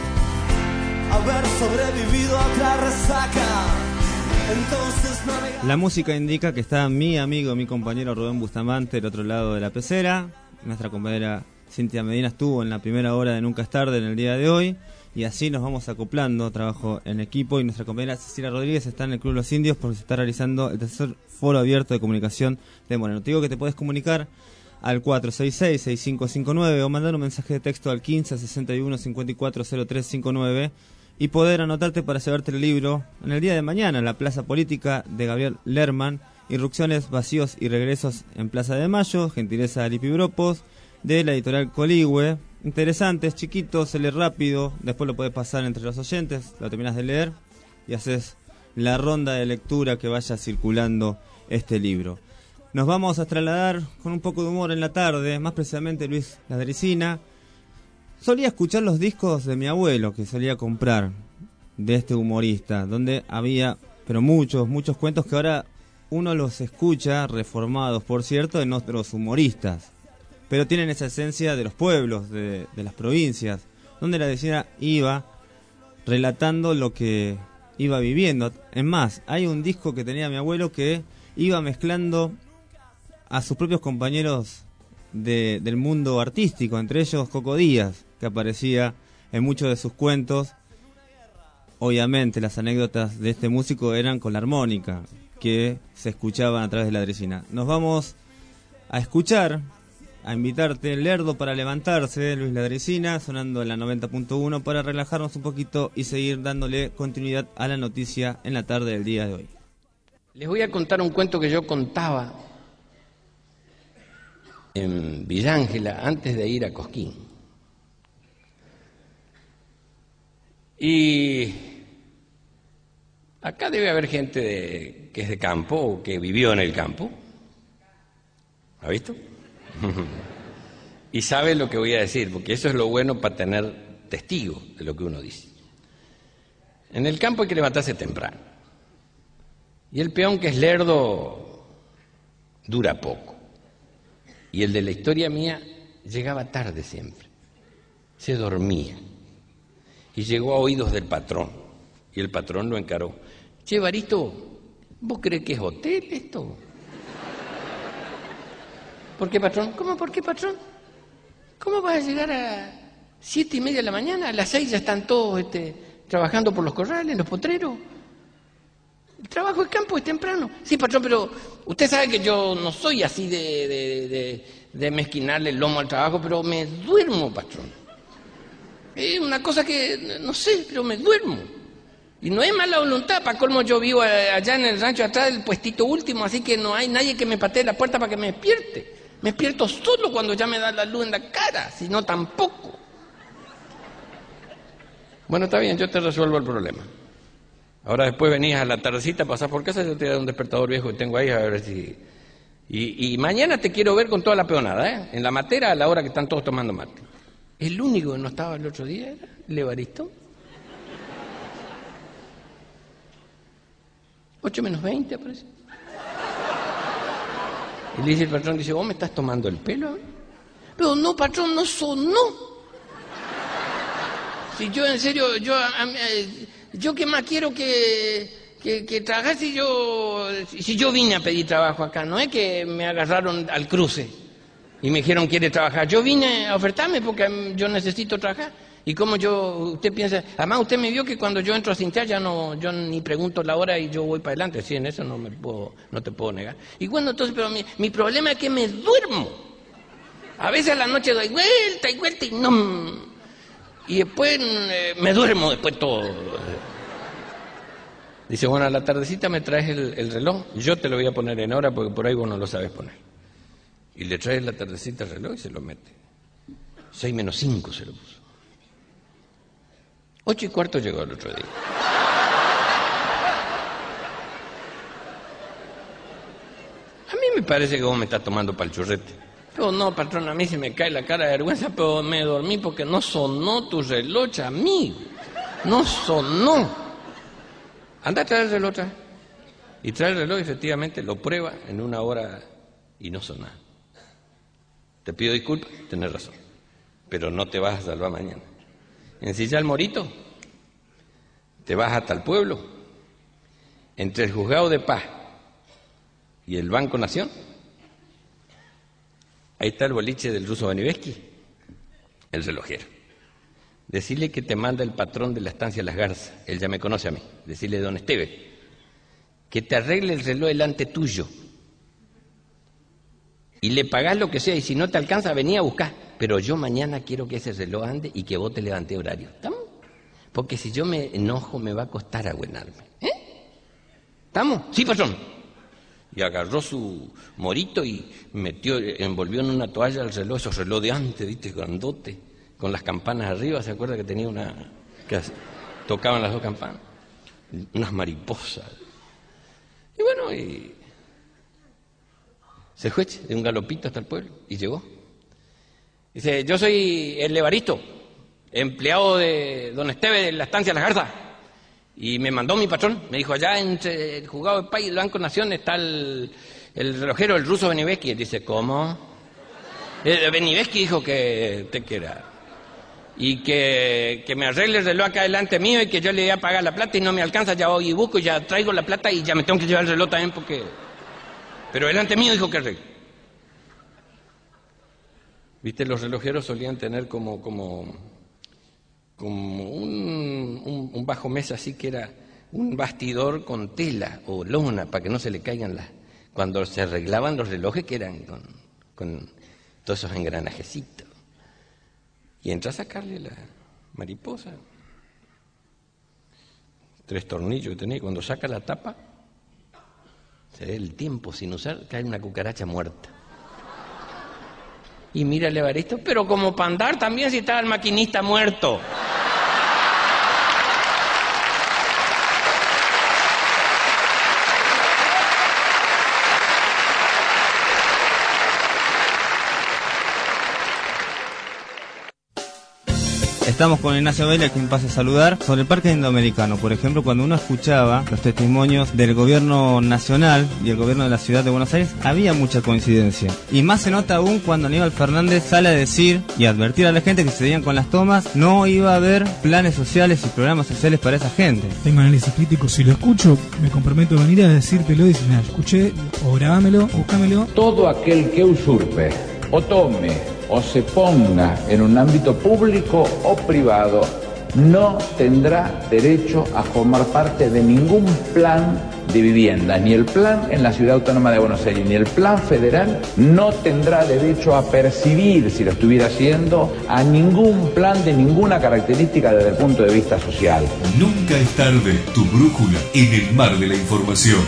haber sobrevivido a otra resaca. Entonces navegar... La música indica que está mi amigo, mi compañero Rubén Bustamante del otro lado de la pecera. Nuestra compañera Cintia Medina estuvo en la primera hora de Nunca es tarde en el día de hoy. Y así nos vamos acoplando, trabajo en equipo, y nuestra compañera Cecilia Rodríguez está en el Club Los Indios porque se está realizando el tercer foro abierto de comunicación de Moreno. Te digo que te puedes comunicar al cuatro seis seis, seis cinco cinco nueve o mandar un mensaje de texto al quince, sesenta y uno, cincuenta y cuatro, cero tres cincuenta y nueve y poder anotarte para llevarte el libro en el día de mañana en la Plaza Política de Gabriel Lerman, Irrupciones, Vacíos y Regresos en Plaza de Mayo, gentileza de Lipibropos, de la editorial Coligüe. Interesante, es chiquito, se lee rápido, después lo puedes pasar entre los oyentes, lo terminas de leer y haces la ronda de lectura que vaya circulando este libro. Nos vamos a trasladar con un poco de humor en la tarde, más precisamente Luis Ladricina. Solía escuchar los discos de mi abuelo que solía comprar de este humorista, donde había, pero muchos, muchos cuentos que ahora uno los escucha, reformados por cierto, en otros humoristas. Pero tienen esa esencia de los pueblos, de, de las provincias, donde la vecina iba relatando lo que iba viviendo. Es más, hay un disco que tenía mi abuelo que iba mezclando a sus propios compañeros de, del mundo artístico, entre ellos Coco Díaz, que aparecía en muchos de sus cuentos. Obviamente las anécdotas de este músico eran con la armónica, que se escuchaban a través de la Ladricina. Nos vamos a escuchar... a invitarte, Lerdo para levantarse, Luis Ladricina, sonando en la noventa punto uno para relajarnos un poquito y seguir dándole continuidad a la noticia en la tarde del día de hoy. Les voy a contar un cuento que yo contaba en Villa Ángela antes de ir a Cosquín. Y acá debe haber gente de, que es de campo o que vivió en el campo. ¿Ha visto? Y sabe lo que voy a decir, porque eso es lo bueno para tener testigo de lo que uno dice. En el campo hay que levantarse temprano. Y el peón que es lerdo dura poco. Y el de la historia mía llegaba tarde siempre. Se dormía. Y llegó a oídos del patrón. Y el patrón lo encaró. Che, Barito, ¿vos crees que es hotel esto? ¿Por qué, patrón? ¿Cómo por qué, patrón? ¿Cómo vas a llegar a siete y media de la mañana? A las seis ya están todos este, trabajando por los corrales, los potreros. El trabajo de campo es temprano. Sí, patrón, pero usted sabe que yo no soy así de, de, de, de mezquinarle el lomo al trabajo, pero me duermo, patrón. Es una cosa que, no sé, pero me duermo. Y no es mala voluntad, para colmo yo vivo allá en el rancho atrás del puestito último, así que no hay nadie que me patee la puerta para que me despierte. Me despierto solo cuando ya me da la luz en la cara, si no tampoco. Bueno, está bien, yo te resuelvo el problema. Ahora después venís a la tardecita, pasás por casa, yo te doy un despertador viejo que tengo ahí, a ver si... Y, y mañana te quiero ver con toda la peonada, ¿eh? En la matera a la hora que están todos tomando mate. El único que no estaba el otro día era el Evaristo. ocho menos veinte aparece. Y le dice el patrón, dice, ¿vos me estás tomando el pelo? Pero no, patrón, no sonó. Si yo en serio, yo, a, a, yo qué más quiero que, que, que trabajar si yo, si yo vine a pedir trabajo acá, no es que me agarraron al cruce y me dijeron quiere trabajar. Yo vine a ofertarme porque yo necesito trabajar. Y como yo, usted piensa, además usted me vio que cuando yo entro a cintear ya no, yo ni pregunto la hora y yo voy para adelante. Sí, en eso no me puedo, no te puedo negar. Y bueno, entonces, pero mi, mi problema es que me duermo. A veces a la noche doy vuelta y vuelta y no. Y después eh, me duermo después todo. Dice, bueno, a la tardecita me traes el, el reloj, yo te lo voy a poner en hora porque por ahí vos no lo sabes poner. Y le traes la tardecita el reloj y se lo mete. Seis menos cinco se lo puso. Ocho y cuarto llegó el otro día. A mí me parece que vos me estás tomando pa'l churrete. Pero no, patrón, a mí se me cae la cara de vergüenza, pero me dormí porque no sonó tu reloj, amigo. No sonó. Anda a traer el reloj, trae. Y trae el reloj y efectivamente lo prueba en una hora y no sonó. Te pido disculpas, tenés razón. Pero no te vas a salvar mañana. Ensilla el morito, te vas hasta el pueblo, entre el juzgado de paz y el Banco Nación. Ahí está el boliche del ruso Baniveski, el relojero. Decirle que te manda el patrón de la estancia Las Garzas, él ya me conoce a mí. Decirle, don Esteve, que te arregle el reloj delante tuyo. Y le pagás lo que sea, y si no te alcanza, vení a buscar. Pero yo mañana quiero que ese reloj ande y que vos te levantes horario. ¿Estamos? Porque si yo me enojo, me va a costar agüenarme. ¿Eh? ¿Estamos? Sí, patrón. Y agarró su morito y metió, envolvió en una toalla el reloj, esos reloj de antes, viste, grandote, con las campanas arriba. ¿Se acuerda que tenía una, que tocaban las dos campanas? Unas mariposas. Y bueno, y se fue de un galopito hasta el pueblo y llegó. Dice, yo soy el Evaristo, empleado de don Esteve de la estancia Las Garzas. Y me mandó mi patrón, me dijo, allá entre el juzgado de paz y el Banco Nación está el, el relojero, el ruso Beniveski. Dice, ¿cómo? El Beniveski dijo que te quiera. Y que, que me arregle el reloj acá delante mío y que yo le voy a pagar la plata y no me alcanza, ya voy y busco y ya traigo la plata y ya me tengo que llevar el reloj también porque... Pero delante mío dijo que arregle. Viste, los relojeros solían tener como, como, como un, un, un bajo mesa así que era un bastidor con tela o lona para que no se le caigan las... Cuando se arreglaban los relojes que eran con, con todos esos engranajecitos. Y entra a sacarle la mariposa. Tres tornillos que tenía. Y cuando saca la tapa, se ve el tiempo sin usar, cae una cucaracha muerta. Y mira el Evaristo, pero como para andar también si estaba el maquinista muerto. Estamos con Ignacio Vela, quien pasa a saludar, sobre el Parque Indoamericano. Por ejemplo, cuando uno escuchaba los testimonios del gobierno nacional y el gobierno de la ciudad de Buenos Aires, había mucha coincidencia. Y más se nota aún cuando Aníbal Fernández sale a decir y advertir a la gente que se seguían con las tomas, no iba a haber planes sociales y programas sociales para esa gente. Tengo análisis crítico, si lo escucho, me comprometo a venir a decírtelo y decir, mira, escuché, o grabámelo, o búscamelo. Todo aquel que usurpe, o tome, o se ponga en un ámbito público o privado, no tendrá derecho a formar parte de ningún plan de vivienda, ni el plan en la Ciudad Autónoma de Buenos Aires, ni el plan federal, no tendrá derecho a percibir, si lo estuviera haciendo, a ningún plan de ninguna característica desde el punto de vista social. Nunca es tarde, tu brújula en el mar de la información.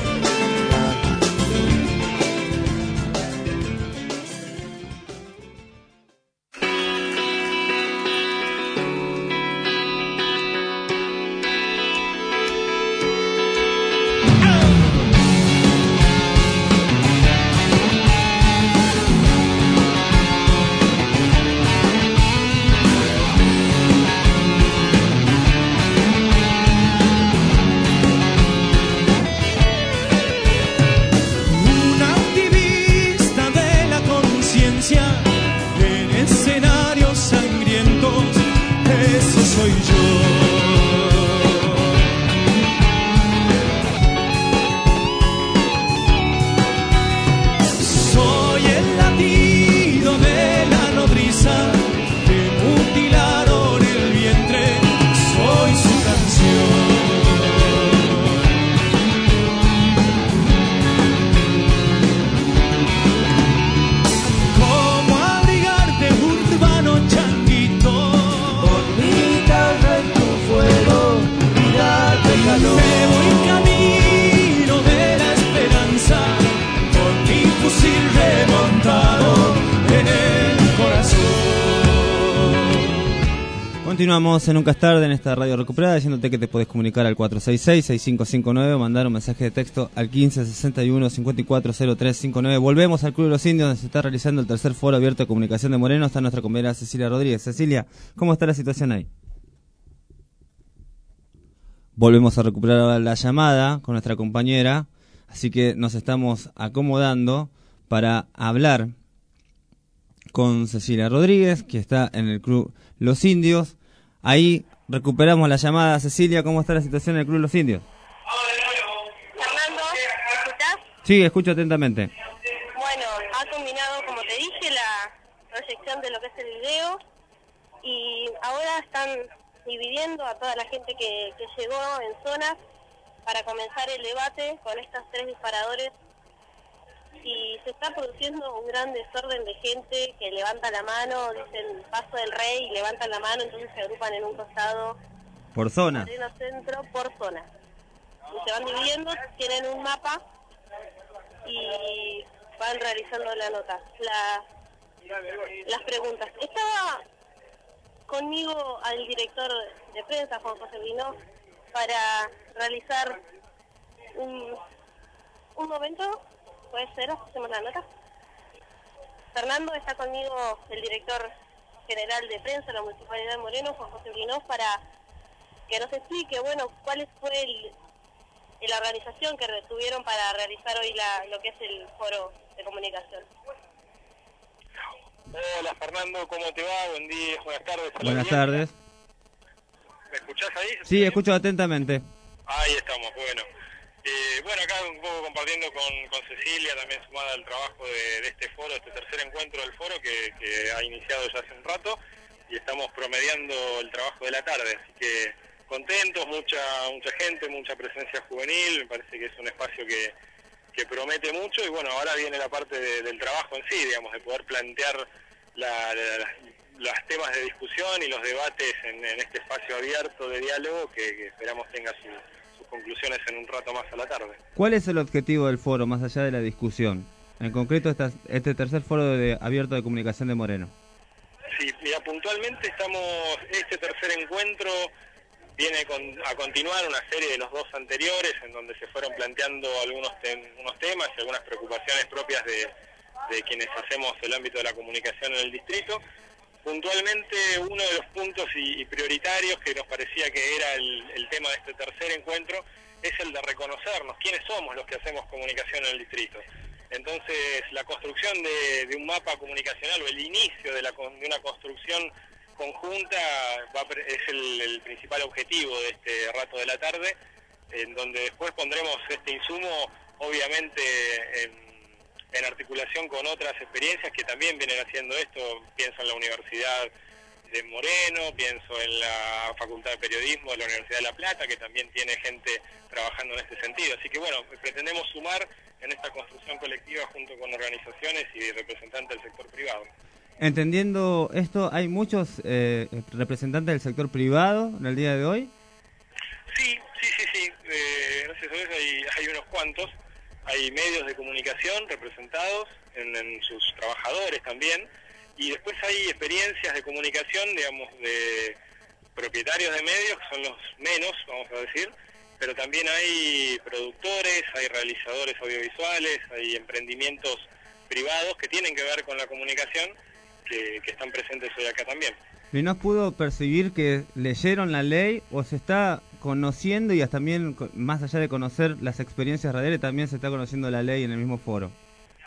soy yo. Soy el latido de la nodriza que mutilaron el vientre, soy su canción. ¿Cómo abrigarte, urbano changuito? Con mi guitarra en tu fuego y darte calor. Me voy camino de la esperanza, con mi fusil remontado en el corazón. Continuamos en Nunca es Tarde en esta radio recuperada, diciéndote que te podés comunicar al cuatro seis seis, seis cinco cinco nueve o mandar un mensaje de texto al quince sesenta y uno cincuenta y cuatro cero tres cincuenta y nueve. Volvemos al Club de los Indios, donde se está realizando el tercer foro abierto de comunicación de Moreno. Está nuestra compañera Cecilia Rodríguez. Cecilia, ¿cómo está la situación ahí? Volvemos a recuperar ahora la llamada con nuestra compañera, así que nos estamos acomodando para hablar con Cecilia Rodríguez, que está en el Club Los Indios. Ahí recuperamos la llamada. Cecilia, ¿cómo está la situación en el Club Los Indios? Fernando, ¿me escuchás? Sí, escucho atentamente. Bueno, ha combinado, como te dije, la proyección de lo que es el video y ahora están dividiendo a toda la gente que, que llegó en zonas para comenzar el debate con estos tres disparadores y se está produciendo un gran desorden de gente que levanta la mano, dicen paso del rey y levantan la mano, entonces se agrupan en un costado. Por zona. Pleno centro por zona. Y se van dividiendo, tienen un mapa y van realizando la nota, la, las preguntas. Estaba conmigo al director de prensa, Juan José Vino, para realizar un, un momento, puede ser, hacemos la nota. Fernando, está conmigo el director general de prensa de la Municipalidad de Moreno, Juan José Vino, para que nos explique, bueno, cuál fue el, la organización que tuvieron para realizar hoy la, lo que es el foro de comunicación. Hola Fernando, ¿cómo te va? Buen día, buenas tardes. Buenas tardes. ¿Me escuchás ahí? Sí, escucho atentamente. Ahí estamos, bueno. Eh, bueno, acá un poco compartiendo con, con Cecilia, también sumada al trabajo de, de este foro, este tercer encuentro del foro que, que ha iniciado ya hace un rato y estamos promediando el trabajo de la tarde, así que contentos, mucha mucha gente, mucha presencia juvenil, me parece que es un espacio que, que promete mucho y bueno, ahora viene la parte de, del trabajo en sí, digamos, de poder plantear la, la, los temas de discusión y los debates en, en este espacio abierto de diálogo que, que esperamos tenga su, sus conclusiones en un rato más a la tarde. ¿Cuál es el objetivo del foro, más allá de la discusión? En concreto, esta, este tercer foro de, abierto de comunicación de Moreno. Sí, mira, puntualmente estamos, este tercer encuentro viene con, a continuar una serie de los dos anteriores en donde se fueron planteando algunos tem, unos temas y algunas preocupaciones propias de, de quienes hacemos el ámbito de la comunicación en el distrito. Puntualmente uno de los puntos y, y prioritarios que nos parecía que era el, el tema de este tercer encuentro es el de reconocernos quiénes somos los que hacemos comunicación en el distrito. Entonces la construcción de, de un mapa comunicacional o el inicio de, la, de una construcción conjunta va, es el, el principal objetivo de este rato de la tarde, en donde después pondremos este insumo obviamente en, en articulación con otras experiencias que también vienen haciendo esto. Pienso en la Universidad de Moreno, pienso en la Facultad de Periodismo de la Universidad de La Plata, que también tiene gente trabajando en este sentido. Así que bueno, pretendemos sumar en esta construcción colectiva junto con organizaciones y representantes del sector privado. Entendiendo esto, ¿hay muchos eh, representantes del sector privado en el día de hoy? Sí, sí, sí, sí. Eh, gracias a Dios hay, hay unos cuantos. Hay medios de comunicación representados, en, en sus trabajadores también, y después hay experiencias de comunicación, digamos, de propietarios de medios, que son los menos, vamos a decir, pero también hay productores, hay realizadores audiovisuales, hay emprendimientos privados que tienen que ver con la comunicación, que, que están presentes hoy acá también. ¿Y no pudo percibir que leyeron la ley o se está conociendo y hasta también, más allá de conocer las experiencias radiales, también se está conociendo la ley en el mismo foro?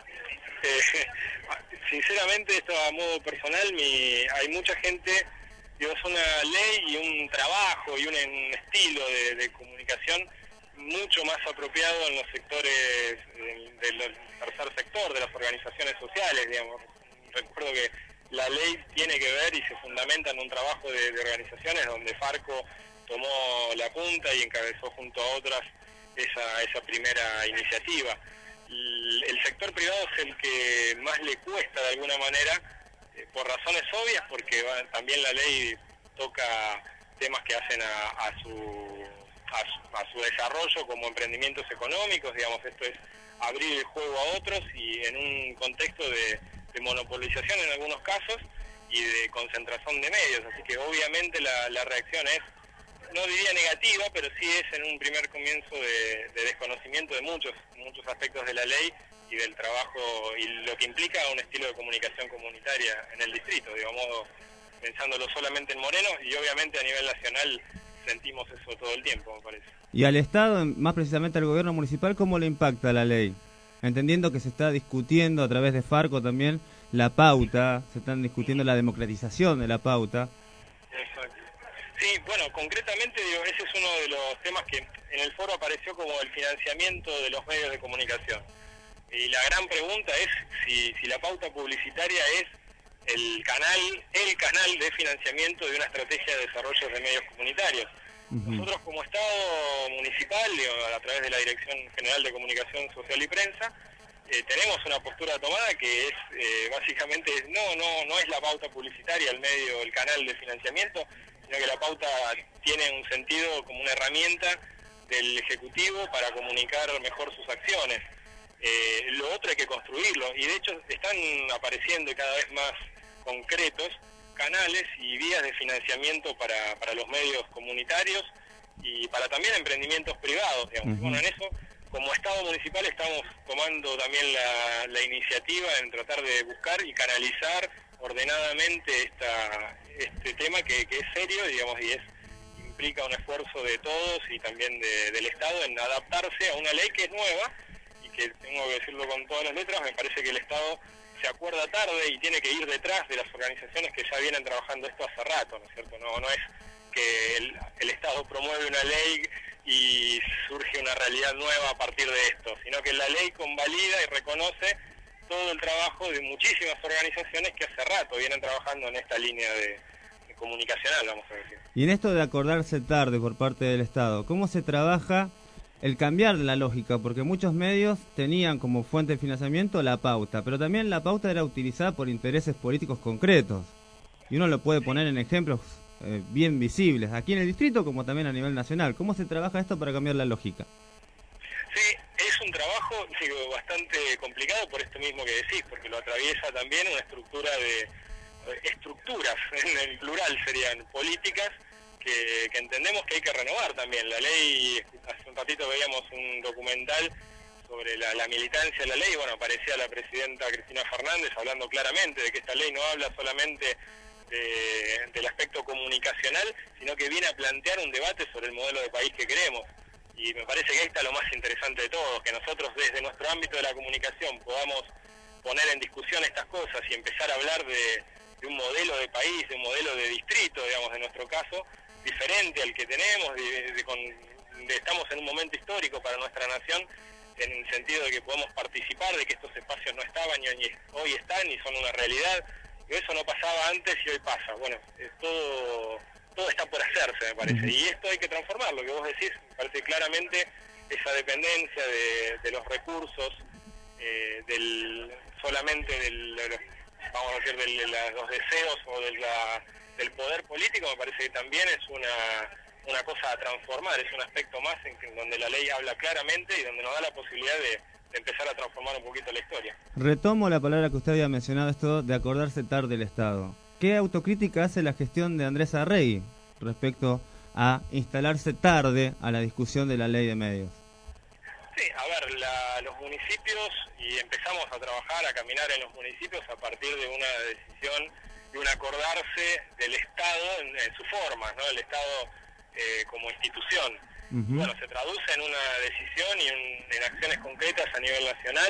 Eh, sinceramente, esto a modo personal, mi, hay mucha gente digo, es una ley y un trabajo y un, un estilo de, de comunicación mucho más apropiado en los sectores del, del tercer sector, de las organizaciones sociales, digamos. Recuerdo que la ley tiene que ver y se fundamenta en un trabajo de, de organizaciones donde Farco tomó la punta y encabezó junto a otras esa, esa primera iniciativa. El, el sector privado es el que más le cuesta de alguna manera, eh, por razones obvias, porque va, también la ley toca temas que hacen a, a su A su, a su desarrollo como emprendimientos económicos, digamos, esto es abrir el juego a otros y en un contexto de, de monopolización en algunos casos y de concentración de medios, así que obviamente la, la reacción es, no diría negativa, pero sí es en un primer comienzo de, de desconocimiento de muchos, muchos aspectos de la ley y del trabajo y lo que implica un estilo de comunicación comunitaria en el distrito, digamos, pensándolo solamente en Moreno y obviamente a nivel nacional sentimos eso todo el tiempo, me parece. Y al Estado, más precisamente al gobierno municipal, ¿cómo le impacta la ley? Entendiendo que se está discutiendo a través de Farco también la pauta, se están discutiendo la democratización de la pauta. Exacto. Sí, bueno, concretamente digo, ese es uno de los temas que en el foro apareció como el financiamiento de los medios de comunicación. Y la gran pregunta es si, si la pauta publicitaria es el canal, el canal de financiamiento de una estrategia de desarrollo de medios comunitarios. Uh-huh. Nosotros como Estado municipal, digo, a través de la Dirección General de Comunicación Social y Prensa, eh, tenemos una postura tomada que es eh, básicamente, no, no, no es la pauta publicitaria el medio, el canal de financiamiento, sino que la pauta tiene un sentido como una herramienta del Ejecutivo para comunicar mejor sus acciones. Eh, lo otro hay que construirlo, y de hecho están apareciendo cada vez más concretos canales y vías de financiamiento para, para los medios comunitarios y para también emprendimientos privados, digamos. Uh-huh. Bueno, en eso, como Estado municipal, estamos tomando también la, la iniciativa en tratar de buscar y canalizar ordenadamente esta, este tema que, que es serio, digamos, y es implica un esfuerzo de todos y también de, del Estado en adaptarse a una ley que es nueva y que, tengo que decirlo con todas las letras, me parece que el Estado se acuerda tarde y tiene que ir detrás de las organizaciones que ya vienen trabajando esto hace rato, ¿no es cierto? No, no es que el, el Estado promueve una ley y surge una realidad nueva a partir de esto, sino que la ley convalida y reconoce todo el trabajo de muchísimas organizaciones que hace rato vienen trabajando en esta línea de, de comunicacional, vamos a decir. Y en esto de acordarse tarde por parte del Estado, ¿cómo se trabaja el cambiar la lógica? Porque muchos medios tenían como fuente de financiamiento la pauta, pero también la pauta era utilizada por intereses políticos concretos. Y uno lo puede poner en ejemplos eh, bien visibles, aquí en el distrito como también a nivel nacional. ¿Cómo se trabaja esto para cambiar la lógica? Sí, es un trabajo digo, bastante complicado por esto mismo que decís, porque lo atraviesa también una estructura de eh, estructuras, en el plural serían políticas, Que, que entendemos que hay que renovar también. La ley, hace un ratito veíamos un documental sobre la, la militancia de la ley, bueno, aparecía la presidenta Cristina Fernández hablando claramente de que esta ley no habla solamente de, del aspecto comunicacional, sino que viene a plantear un debate sobre el modelo de país que queremos. Y me parece que ahí está lo más interesante de todo, que nosotros desde nuestro ámbito de la comunicación podamos poner en discusión estas cosas y empezar a hablar de, de un modelo de país, de un modelo de distrito, digamos, en nuestro caso, diferente al que tenemos, de, de, con, de, estamos en un momento histórico para nuestra nación, en el sentido de que podemos participar, de que estos espacios no estaban y hoy, hoy están y son una realidad, y eso no pasaba antes y hoy pasa. Bueno, eh, todo, todo está por hacerse, me parece, uh-huh. Y esto hay que transformar, lo que vos decís, me parece claramente esa dependencia de, de los recursos, eh, del solamente del, de los, vamos a decir, de la, los deseos o de la del poder político, me parece que también es una, una cosa a transformar, es un aspecto más en, en donde la ley habla claramente y donde nos da la posibilidad de, de empezar a transformar un poquito la historia. Retomo la palabra que usted había mencionado, esto de acordarse tarde del Estado. ¿Qué autocrítica hace la gestión de Andrés Arregui respecto a instalarse tarde a la discusión de la ley de medios? Sí, a ver, la, los municipios, y empezamos a trabajar, a caminar en los municipios a partir de una decisión, de un acordarse del Estado en, en su forma, ¿no? El Estado eh, como institución. Uh-huh. Bueno, se traduce en una decisión y en, en acciones concretas a nivel nacional.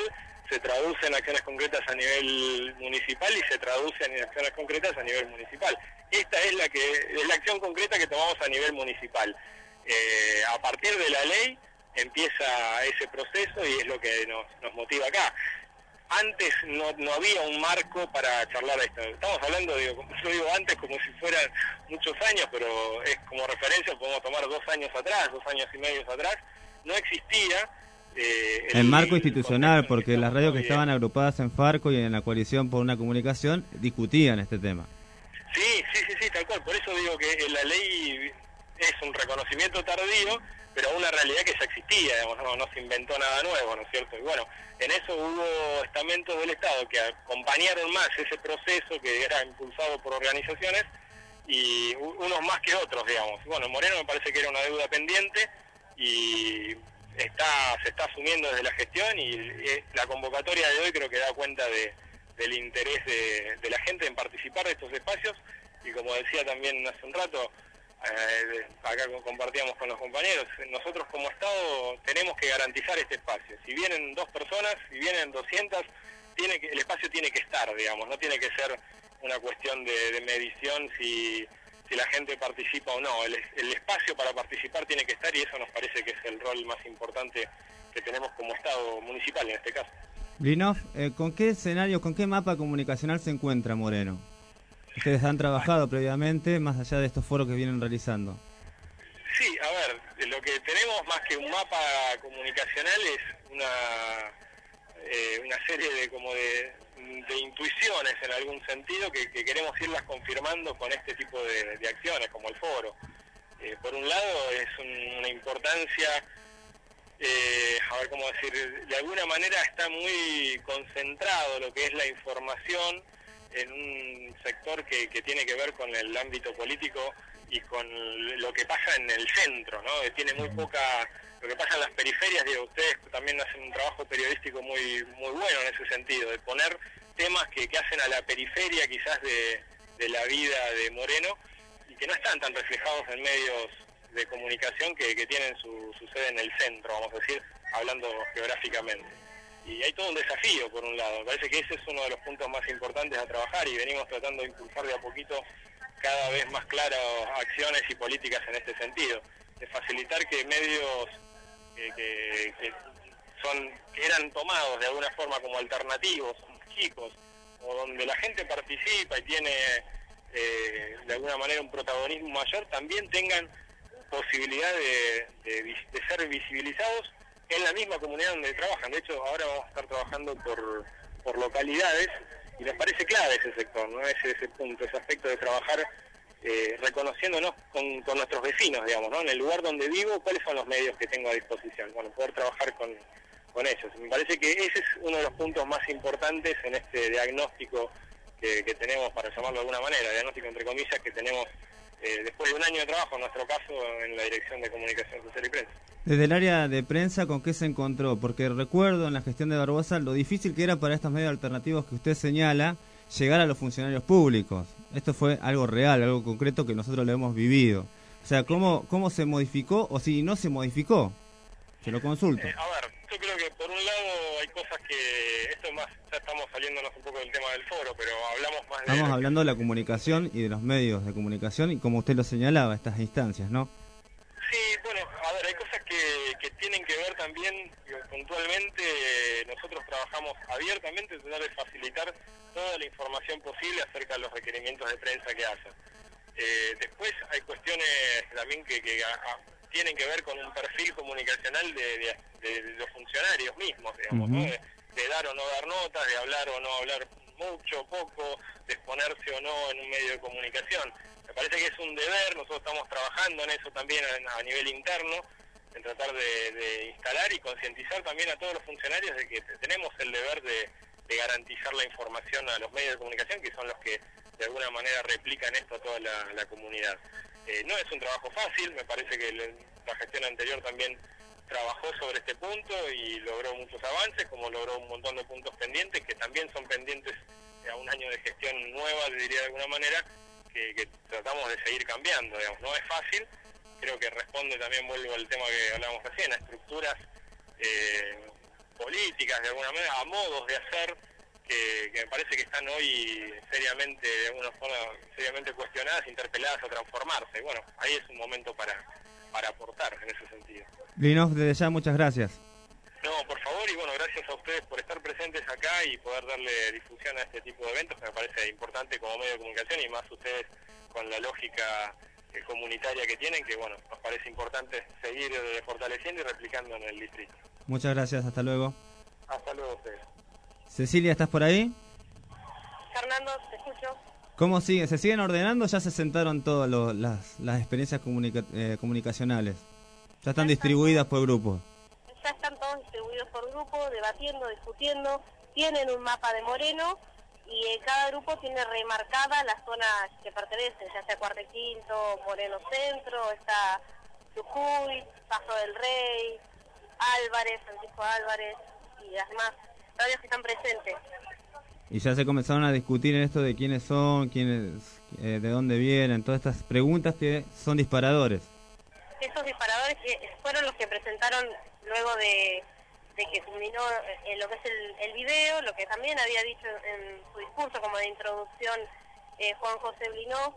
se traduce en acciones concretas a nivel municipal y se traduce en acciones concretas a nivel municipal. Esta es la que es la acción concreta que tomamos a nivel municipal. Eh, a partir de la ley empieza ese proceso y es lo que nos, nos motiva acá. Antes no, no había un marco para charlar esto. Estamos hablando, digo, yo digo antes como si fueran muchos años, pero es como referencia, podemos tomar dos años atrás, dos años y medio atrás. No existía eh, el, el marco institucional, porque las radios que estaban agrupadas en Farco y en la Coalición por una Comunicación discutían este tema. Sí, sí, sí, sí, tal cual. Por eso digo que la ley es un reconocimiento tardío, pero una realidad que ya existía, digamos, no, no se inventó nada nuevo, ¿no es cierto? Y bueno, en eso hubo estamentos del Estado que acompañaron más ese proceso que era impulsado por organizaciones y unos más que otros, digamos. Bueno, Moreno me parece que era una deuda pendiente y está se está asumiendo desde la gestión y la convocatoria de hoy creo que da cuenta de, del interés de, de la gente en participar de estos espacios y como decía también hace un rato, Eh, acá compartíamos con los compañeros, nosotros como Estado tenemos que garantizar este espacio. Si vienen dos personas, si vienen doscientas, tiene que, el espacio tiene que estar, digamos, no tiene que ser una cuestión de, de medición si, si la gente participa o no. El, el espacio para participar tiene que estar y eso nos parece que es el rol más importante que tenemos como Estado municipal en este caso. Linov, eh, ¿con qué escenario, con qué mapa comunicacional se encuentra Moreno? Ustedes han trabajado previamente, más allá de estos foros que vienen realizando. Sí, a ver, lo que tenemos más que un mapa comunicacional es una eh, una serie de como de, de intuiciones en algún sentido que, que queremos irlas confirmando con este tipo de, de acciones, como el foro. Eh, por un lado es un, una importancia, eh, a ver cómo decir, de alguna manera está muy concentrado lo que es la información en un sector que, que tiene que ver con el ámbito político y con lo que pasa en el centro, ¿no? Tiene muy poca, lo que pasa en las periferias, digo, ustedes también hacen un trabajo periodístico muy muy bueno en ese sentido, de poner temas que, que hacen a la periferia quizás de, de la vida de Moreno y que no están tan reflejados en medios de comunicación que, que tienen su, su sede en el centro, vamos a decir, hablando geográficamente. Y hay todo un desafío, por un lado. Me parece que ese es uno de los puntos más importantes a trabajar y venimos tratando de impulsar de a poquito cada vez más claras acciones y políticas en este sentido. De facilitar que medios que, que, que, son, que eran tomados de alguna forma como alternativos, chicos, o donde la gente participa y tiene eh, de alguna manera un protagonismo mayor, también tengan posibilidad de, de, de ser visibilizados en la misma comunidad donde trabajan. De hecho, ahora vamos a estar trabajando por, por localidades y nos parece clave ese sector, ¿no? Ese, ese punto, ese aspecto de trabajar eh, reconociéndonos con, con nuestros vecinos, digamos, ¿no? En el lugar donde vivo, ¿cuáles son los medios que tengo a disposición? Bueno, poder trabajar con, con ellos. Me parece que ese es uno de los puntos más importantes en este diagnóstico que, que tenemos, para llamarlo de alguna manera, diagnóstico entre comillas, que tenemos eh, después de un año de trabajo, en nuestro caso, en la Dirección de Comunicación Social y Prensa. Desde el área de prensa, ¿con qué se encontró? Porque recuerdo en la gestión de Barbosa lo difícil que era para estos medios alternativos que usted señala llegar a los funcionarios públicos. Esto fue algo real, algo concreto que nosotros lo hemos vivido. O sea, ¿cómo, cómo se modificó o si no se modificó? Se lo consulto. Eh, a ver, yo creo que por un lado hay cosas que, esto es más, ya estamos saliéndonos un poco del tema del foro, pero hablamos más de... Estamos hablando de la comunicación y de los medios de comunicación y como usted lo señalaba, estas instancias, ¿no? Sí, bueno, a ver, hay cosas que, que tienen que ver también, puntualmente, nosotros trabajamos abiertamente, tratar de facilitar toda la información posible acerca de los requerimientos de prensa que hacen. Eh, después hay cuestiones también que, que a, a, tienen que ver con un perfil comunicacional de, de, de los funcionarios mismos, digamos, uh-huh. ¿no? De, de dar o no dar notas, de hablar o no hablar mucho, poco, de exponerse o no en un medio de comunicación. Me parece que es un deber, nosotros estamos trabajando en eso también a, a nivel interno, en tratar de, de instalar y concientizar también a todos los funcionarios de que tenemos el deber de, de garantizar la información a los medios de comunicación, que son los que de alguna manera replican esto a toda la, la comunidad. Eh, no es un trabajo fácil, me parece que el, la gestión anterior también trabajó sobre este punto y logró muchos avances, como logró un montón de puntos pendientes, que también son pendientes a un año de gestión nueva, diría de alguna manera, que, que tratamos de seguir cambiando, digamos. No es fácil, creo que responde también, vuelvo al tema que hablábamos recién, a estructuras eh, políticas, de alguna manera, a modos de hacer, que, que me parece que están hoy seriamente, de alguna forma, seriamente cuestionadas, interpeladas a transformarse. Bueno, ahí es un momento para, para aportar en ese sentido. Blinov, desde ya muchas gracias. No, por favor, y bueno, gracias a ustedes por estar presentes acá y poder darle difusión a este tipo de eventos, que me parece importante como medio de comunicación, y más ustedes con la lógica eh, comunitaria que tienen, que bueno, nos parece importante seguir eh, fortaleciendo y replicando en el distrito. Muchas gracias, hasta luego. Hasta luego a ustedes. Cecilia, ¿estás por ahí? Fernando, te escucho. ¿Cómo sigue? ¿Se siguen ordenando? ¿Ya se sentaron todas lo, las, las experiencias comunica eh, comunicacionales? ¿Ya están distribuidas por grupos? Ya están todos distribuidos por grupo, debatiendo, discutiendo, tienen un mapa de Moreno y eh, cada grupo tiene remarcada la zona que pertenece, ya sea Cuarta y Quinto, Moreno Centro, está Jujuy, Paso del Rey, Álvarez, Francisco Álvarez y las demás radios que están presentes. Y ya se comenzaron a discutir en esto de quiénes son, quiénes, eh, de dónde vienen, todas estas preguntas que son disparadores. Esos disparadores que fueron los que presentaron luego de, de que culminó eh, lo que es el, el video, lo que también había dicho en su discurso como de introducción eh, Juan José Blinov,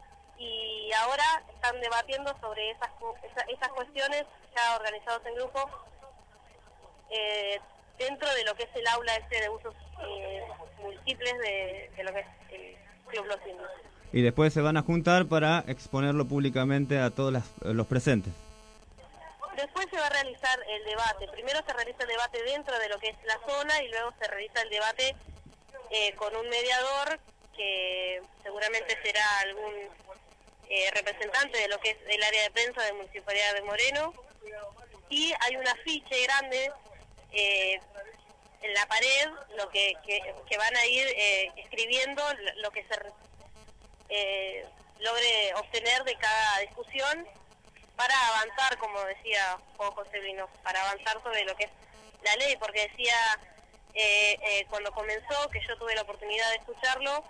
y ahora están debatiendo sobre esas, esas, esas cuestiones ya organizados en grupo eh, dentro de lo que es el aula ese de usos eh, múltiples de, de lo que es el Club Los Indios. Y después se van a juntar para exponerlo públicamente a todos las, los presentes. Después se va a realizar el debate. Primero se realiza el debate dentro de lo que es la zona y luego se realiza el debate eh, con un mediador que seguramente será algún eh, representante de lo que es el área de prensa de Municipalidad de Moreno. Y hay un afiche grande eh, en la pared, lo que, que, que van a ir eh, escribiendo lo que se eh, logre obtener de cada discusión, para avanzar, como decía Juan José Blinov, para avanzar sobre lo que es la ley, porque decía eh, eh, cuando comenzó, que yo tuve la oportunidad de escucharlo,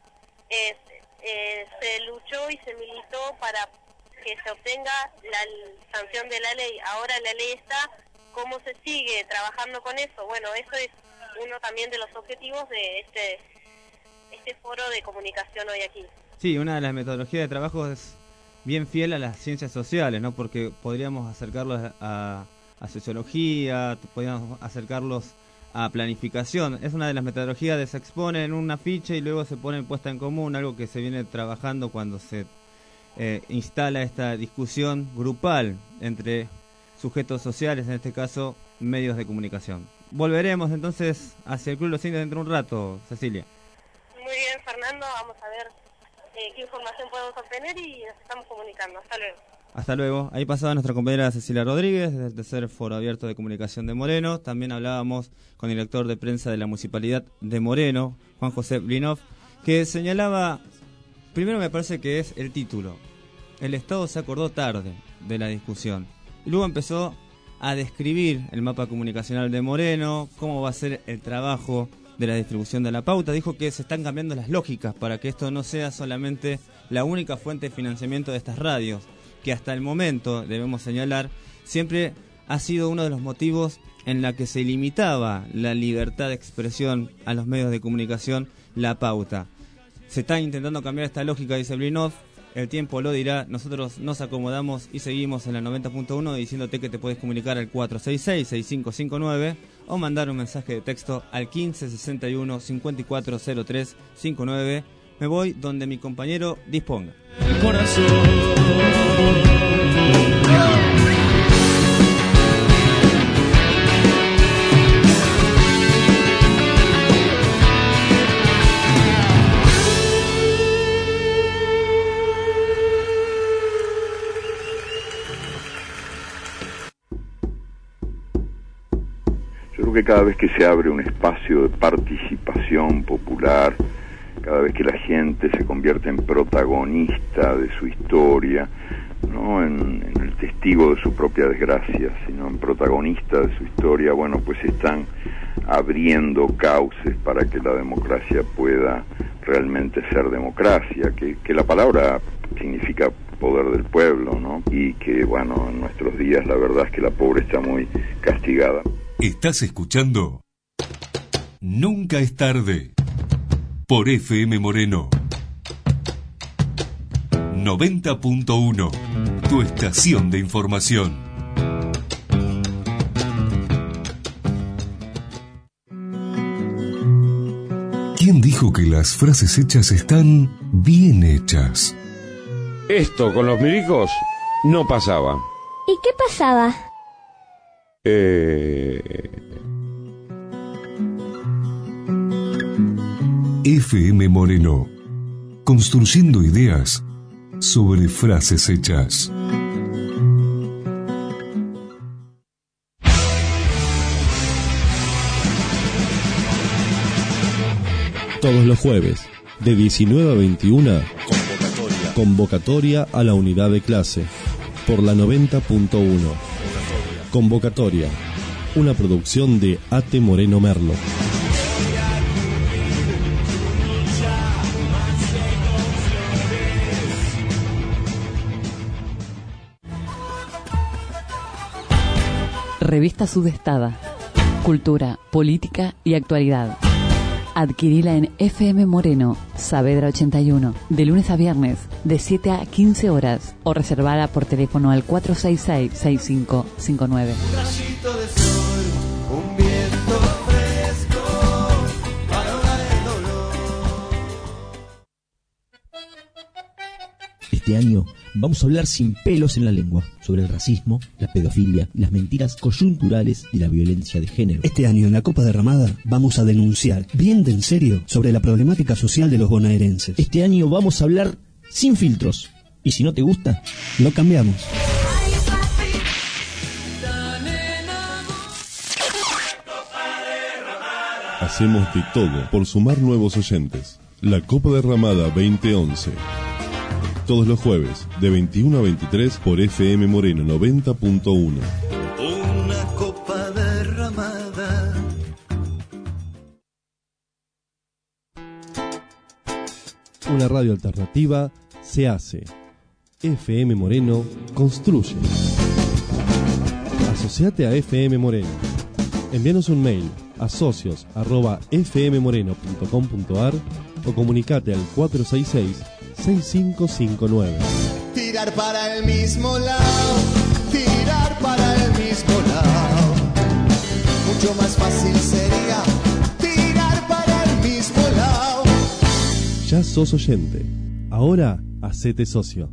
eh, eh, se luchó y se militó para que se obtenga la sanción de la ley. Ahora la ley está, ¿cómo se sigue trabajando con eso? Bueno, eso es uno también de los objetivos de este, este foro de comunicación hoy aquí. Sí, una de las metodologías de trabajo es bien fiel a las ciencias sociales, ¿no? Porque podríamos acercarlos a, a sociología, podríamos acercarlos a planificación. Es una de las metodologías de se expone en un afiche y luego se pone en puesta en común, algo que se viene trabajando cuando se eh, instala esta discusión grupal entre sujetos sociales, en este caso medios de comunicación. Volveremos entonces hacia el Club Los Indios dentro de un rato, Cecilia. Muy bien, Fernando, vamos a ver Eh, qué información podemos obtener y nos estamos comunicando. Hasta luego. Hasta luego. Ahí pasaba nuestra compañera Cecilia Rodríguez, del tercer Foro Abierto de Comunicación de Moreno. También hablábamos con el director de prensa de la Municipalidad de Moreno, Juan José Blinov, que señalaba, primero me parece que es el título. El Estado se acordó tarde de la discusión. Y luego empezó a describir el mapa comunicacional de Moreno, cómo va a ser el trabajo de la distribución de la pauta. Dijo que se están cambiando las lógicas para que esto no sea solamente la única fuente de financiamiento de estas radios, que hasta el momento, debemos señalar, siempre ha sido uno de los motivos en la que se limitaba la libertad de expresión a los medios de comunicación, la pauta. Se está intentando cambiar esta lógica, dice Blinov, el tiempo lo dirá. Nosotros nos acomodamos y seguimos en la noventa punto uno diciéndote que te puedes comunicar al cuatro seis seis, seis cinco cinco nueve o mandar un mensaje de texto al quince sesenta y uno, cincuenta y cuatro cero tres cincuenta y nueve. Me voy donde mi compañero disponga. El corazón. Que cada vez que se abre un espacio de participación popular, cada vez que la gente se convierte en protagonista de su historia, no en, en el testigo de su propia desgracia, sino en protagonista de su historia, bueno, pues están abriendo cauces para que la democracia pueda realmente ser democracia, que, que la palabra significa poder del pueblo, ¿no? Y que, bueno, en nuestros días la verdad es que la pobre está muy castigada. Estás escuchando Nunca es tarde por F M Moreno noventa punto uno, tu estación de información. ¿Quién dijo que las frases hechas están bien hechas? Esto con los milicos no pasaba. ¿Y qué pasaba? Eh... F M Moreno, construyendo ideas sobre frases hechas. Todos los jueves, de diecinueve a veintiuna, convocatoria. Convocatoria a la unidad de clase, por la noventa punto uno. Convocatoria, una producción de A T Moreno Merlo. Revista Sudestada. Cultura, política y actualidad. Adquirila en F M Moreno, Saavedra ochenta y uno, de lunes a viernes, de siete a quince horas, o reservada por teléfono al cuatro seis seis, seis cinco cinco nueve. Un rayito de sol, un viento fresco, para ahogar el dolor. Este año vamos a hablar sin pelos en la lengua sobre el racismo, la pedofilia y las mentiras coyunturales y la violencia de género. Este año en la Copa Derramada vamos a denunciar bien de en serio sobre la problemática social de los bonaerenses. Este año vamos a hablar sin filtros. Y si no te gusta, lo cambiamos. Hacemos de todo por sumar nuevos oyentes. La Copa Derramada veinte once. Todos los jueves, de veintiuno a veintitrés, por F M Moreno noventa punto uno. Una copa derramada. Una radio alternativa se hace. F M Moreno construye. Asociate a F M Moreno. Envíanos un mail a socios arroba f m moreno punto com punto a r o comunicate al cuatro seis seis, seis cinco cinco nueve. Tirar para el mismo lado, tirar para el mismo lado. Mucho más fácil sería tirar para el mismo lado. Ya sos oyente. Ahora hacete socio.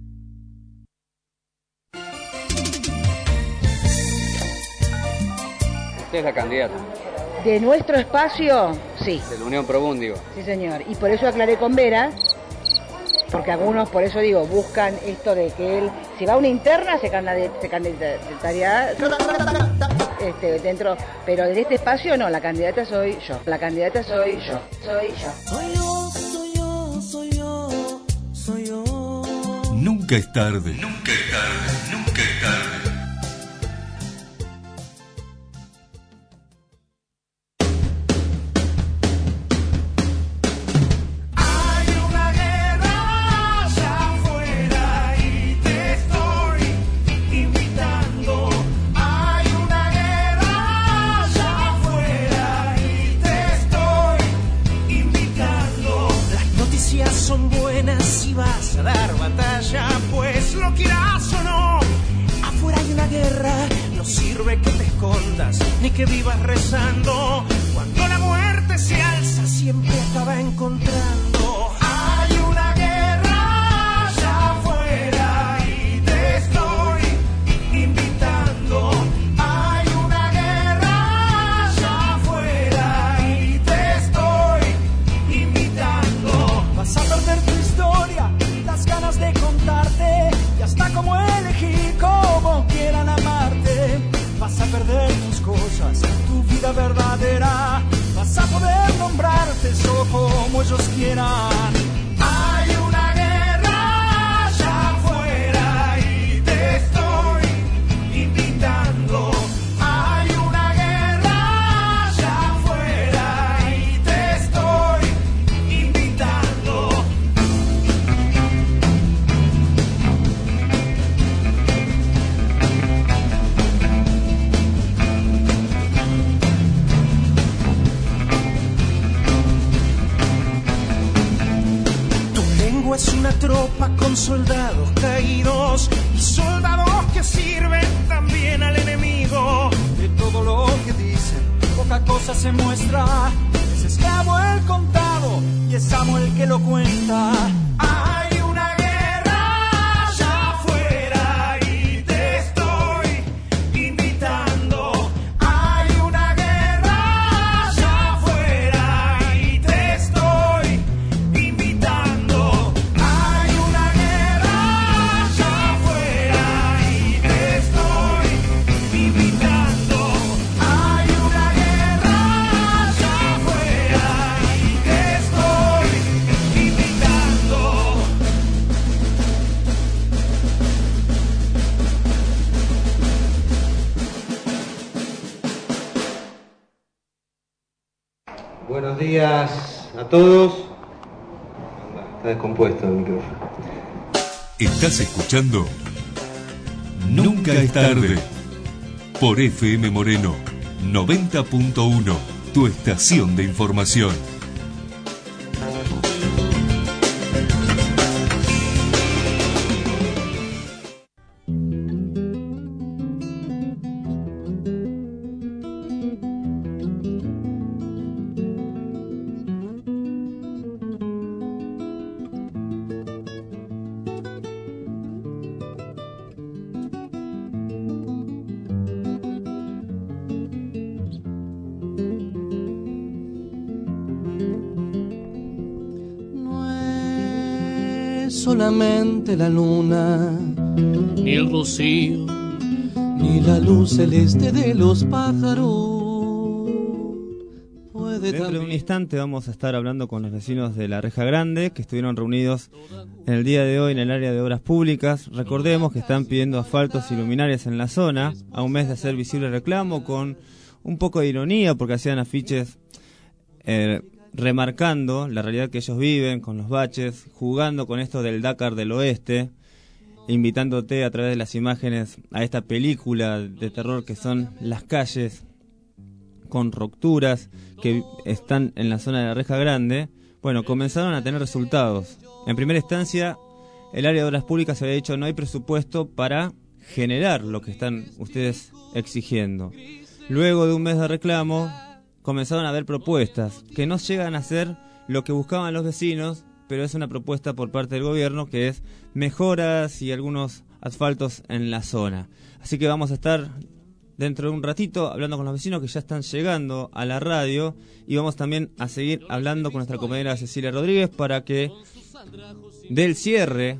Usted es la candidata. De nuestro espacio, sí. De la Unión Probúndigo. Sí, señor. Y por eso aclaré con Vera, porque algunos, por eso digo, buscan esto de que él, si va a una interna, se candidataría este, dentro, pero en este espacio no, la candidata soy yo. La candidata soy yo. Soy yo. Soy yo, soy yo, soy yo, soy yo. Nunca es tarde. Nunca es tarde. Nunca es tarde. Son buenas y vas a dar batalla, pues lo quieras o no. Afuera hay una guerra, no sirve que te escondas ni que vivas rezando. Cuando la muerte se alza, siempre acaba encontrando. Hay una guerra allá afuera y te estoy invitando. Hay una guerra allá afuera y te estoy invitando. Vas a perder tu historia, las ganas de contarte, y hasta cómo elegir, cómo quieran amarte. Vas a perder tus cosas, tu vida verdadera. Vas a poder nombrarte solo como ellos quieran. Hay una guerra allá afuera y te estoy invitando. Hay una guerra allá afuera y te estoy invitando. fuego es una tropa con soldados caídos y soldados que sirven también al enemigo. De todo lo que dicen, poca cosa se muestra. Es esclavo el contado y es amo el que lo cuenta. Hay una guerra allá afuera y te estoy invitando. Hay una guerra allá afuera y te estoy invitando. Hay una guerra allá afuera y te estoy invitando. Hay una guerra allá afuera y te estoy invitando. Buenos días a todos. Está descompuesto el micrófono. Estás escuchando Nunca es tarde por F M Moreno noventa punto uno, tu estación de información. Solamente la luna, ni el rocío, ni la luz celeste de los pájaros. Puede Dentro de un instante vamos a estar hablando con los vecinos de La Reja Grande, que estuvieron reunidos en el día de hoy en el área de obras públicas. Recordemos que están pidiendo asfaltos y luminarias en la zona, a un mes de hacer visible el reclamo, con un poco de ironía, porque hacían afiches eh, remarcando la realidad que ellos viven con los baches, jugando con esto del Dakar del Oeste, invitándote a través de las imágenes a esta película de terror que son las calles con rupturas que están en la zona de La Reja Grande. Bueno, comenzaron a tener resultados. En primera instancia, el área de obras públicas se había dicho no hay presupuesto para generar lo que están ustedes exigiendo. Luego de un mes de reclamo, comenzaron a haber propuestas que no llegan a ser lo que buscaban los vecinos, pero es una propuesta por parte del gobierno que es mejoras y algunos asfaltos en la zona. Así que vamos a estar dentro de un ratito hablando con los vecinos que ya están llegando a la radio, y vamos también a seguir hablando con nuestra compañera Cecilia Rodríguez para que dé el cierre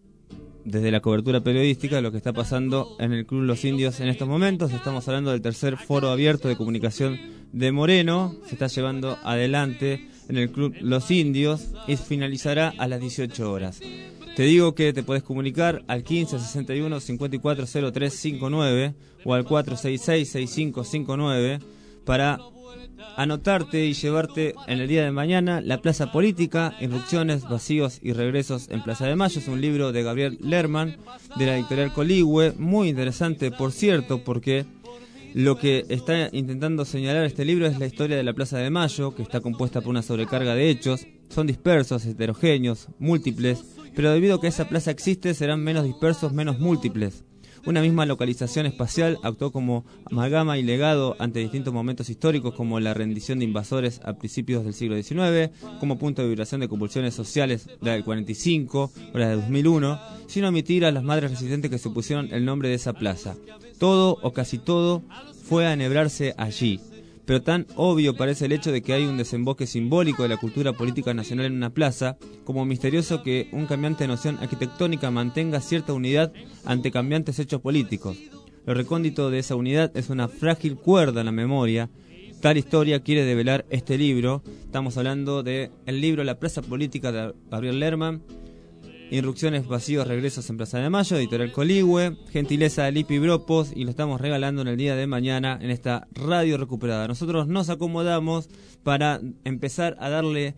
desde la cobertura periodística de lo que está pasando en el Club Los Indios en estos momentos. Estamos hablando del tercer foro abierto de comunicación de Moreno. Se está llevando adelante en el Club Los Indios y finalizará a las dieciocho horas. Te digo que te podés comunicar al quince sesenta y uno cincuenta y cuatro cero tres cincuenta y nueve o al cuatro seis seis seis cinco cinco nueve para anotarte y llevarte en el día de mañana La Plaza Política, Irrupciones, Vacíos y Regresos en Plaza de Mayo. Es un libro de Gabriel Lerman de la editorial Coligüe, muy interesante por cierto, porque lo que está intentando señalar este libro es la historia de la Plaza de Mayo, que está compuesta por una sobrecarga de hechos. Son dispersos, heterogéneos, múltiples, pero debido a que esa plaza existe serán menos dispersos, menos múltiples. Una misma localización espacial actuó como amalgama y legado ante distintos momentos históricos, como la rendición de invasores a principios del siglo diecinueve, como punto de vibración de convulsiones sociales la del cuarenta y cinco o la de dos mil uno, sin omitir a las madres resistentes que supusieron el nombre de esa plaza. Todo o casi todo fue a enhebrarse allí, pero tan obvio parece el hecho de que hay un desemboque simbólico de la cultura política nacional en una plaza, como misterioso que un cambiante noción arquitectónica mantenga cierta unidad ante cambiantes hechos políticos. Lo recóndito de esa unidad es una frágil cuerda en la memoria. Tal historia quiere develar este libro. Estamos hablando de el libro La Plaza Política de Gabriel Lerman, Irrupciones, Vacíos, Regresos en Plaza de Mayo, editorial Coligüe, gentileza de Lipi Bropos, y lo estamos regalando en el día de mañana en esta radio recuperada. Nosotros nos acomodamos para empezar a darle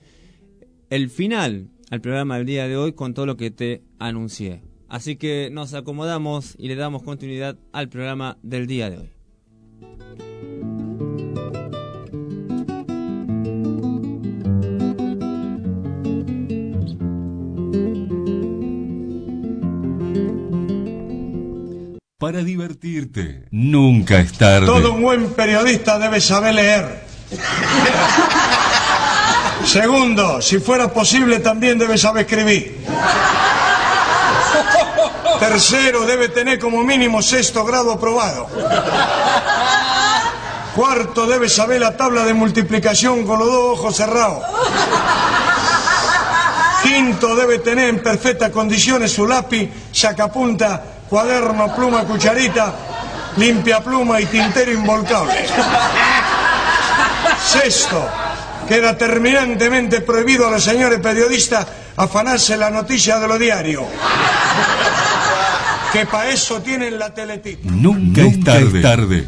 el final al programa del día de hoy con todo lo que te anuncié. Así que nos acomodamos y le damos continuidad al programa del día de hoy. para divertirte. Nunca es tarde. Todo un buen periodista debe saber leer. Segundo, si fuera posible también debe saber escribir. Tercero, debe tener como mínimo sexto grado aprobado. Cuarto, debe saber la tabla de multiplicación con los dos ojos cerrados. Quinto, debe tener en perfectas condiciones su lápiz, sacapunta, cuaderno, pluma, cucharita, limpia pluma y tintero involcable. Sexto, queda terminantemente prohibido a los señores periodistas afanarse la noticia de los diarios, que para eso tienen la teletita. Nunca, Nunca es tarde. Es tarde.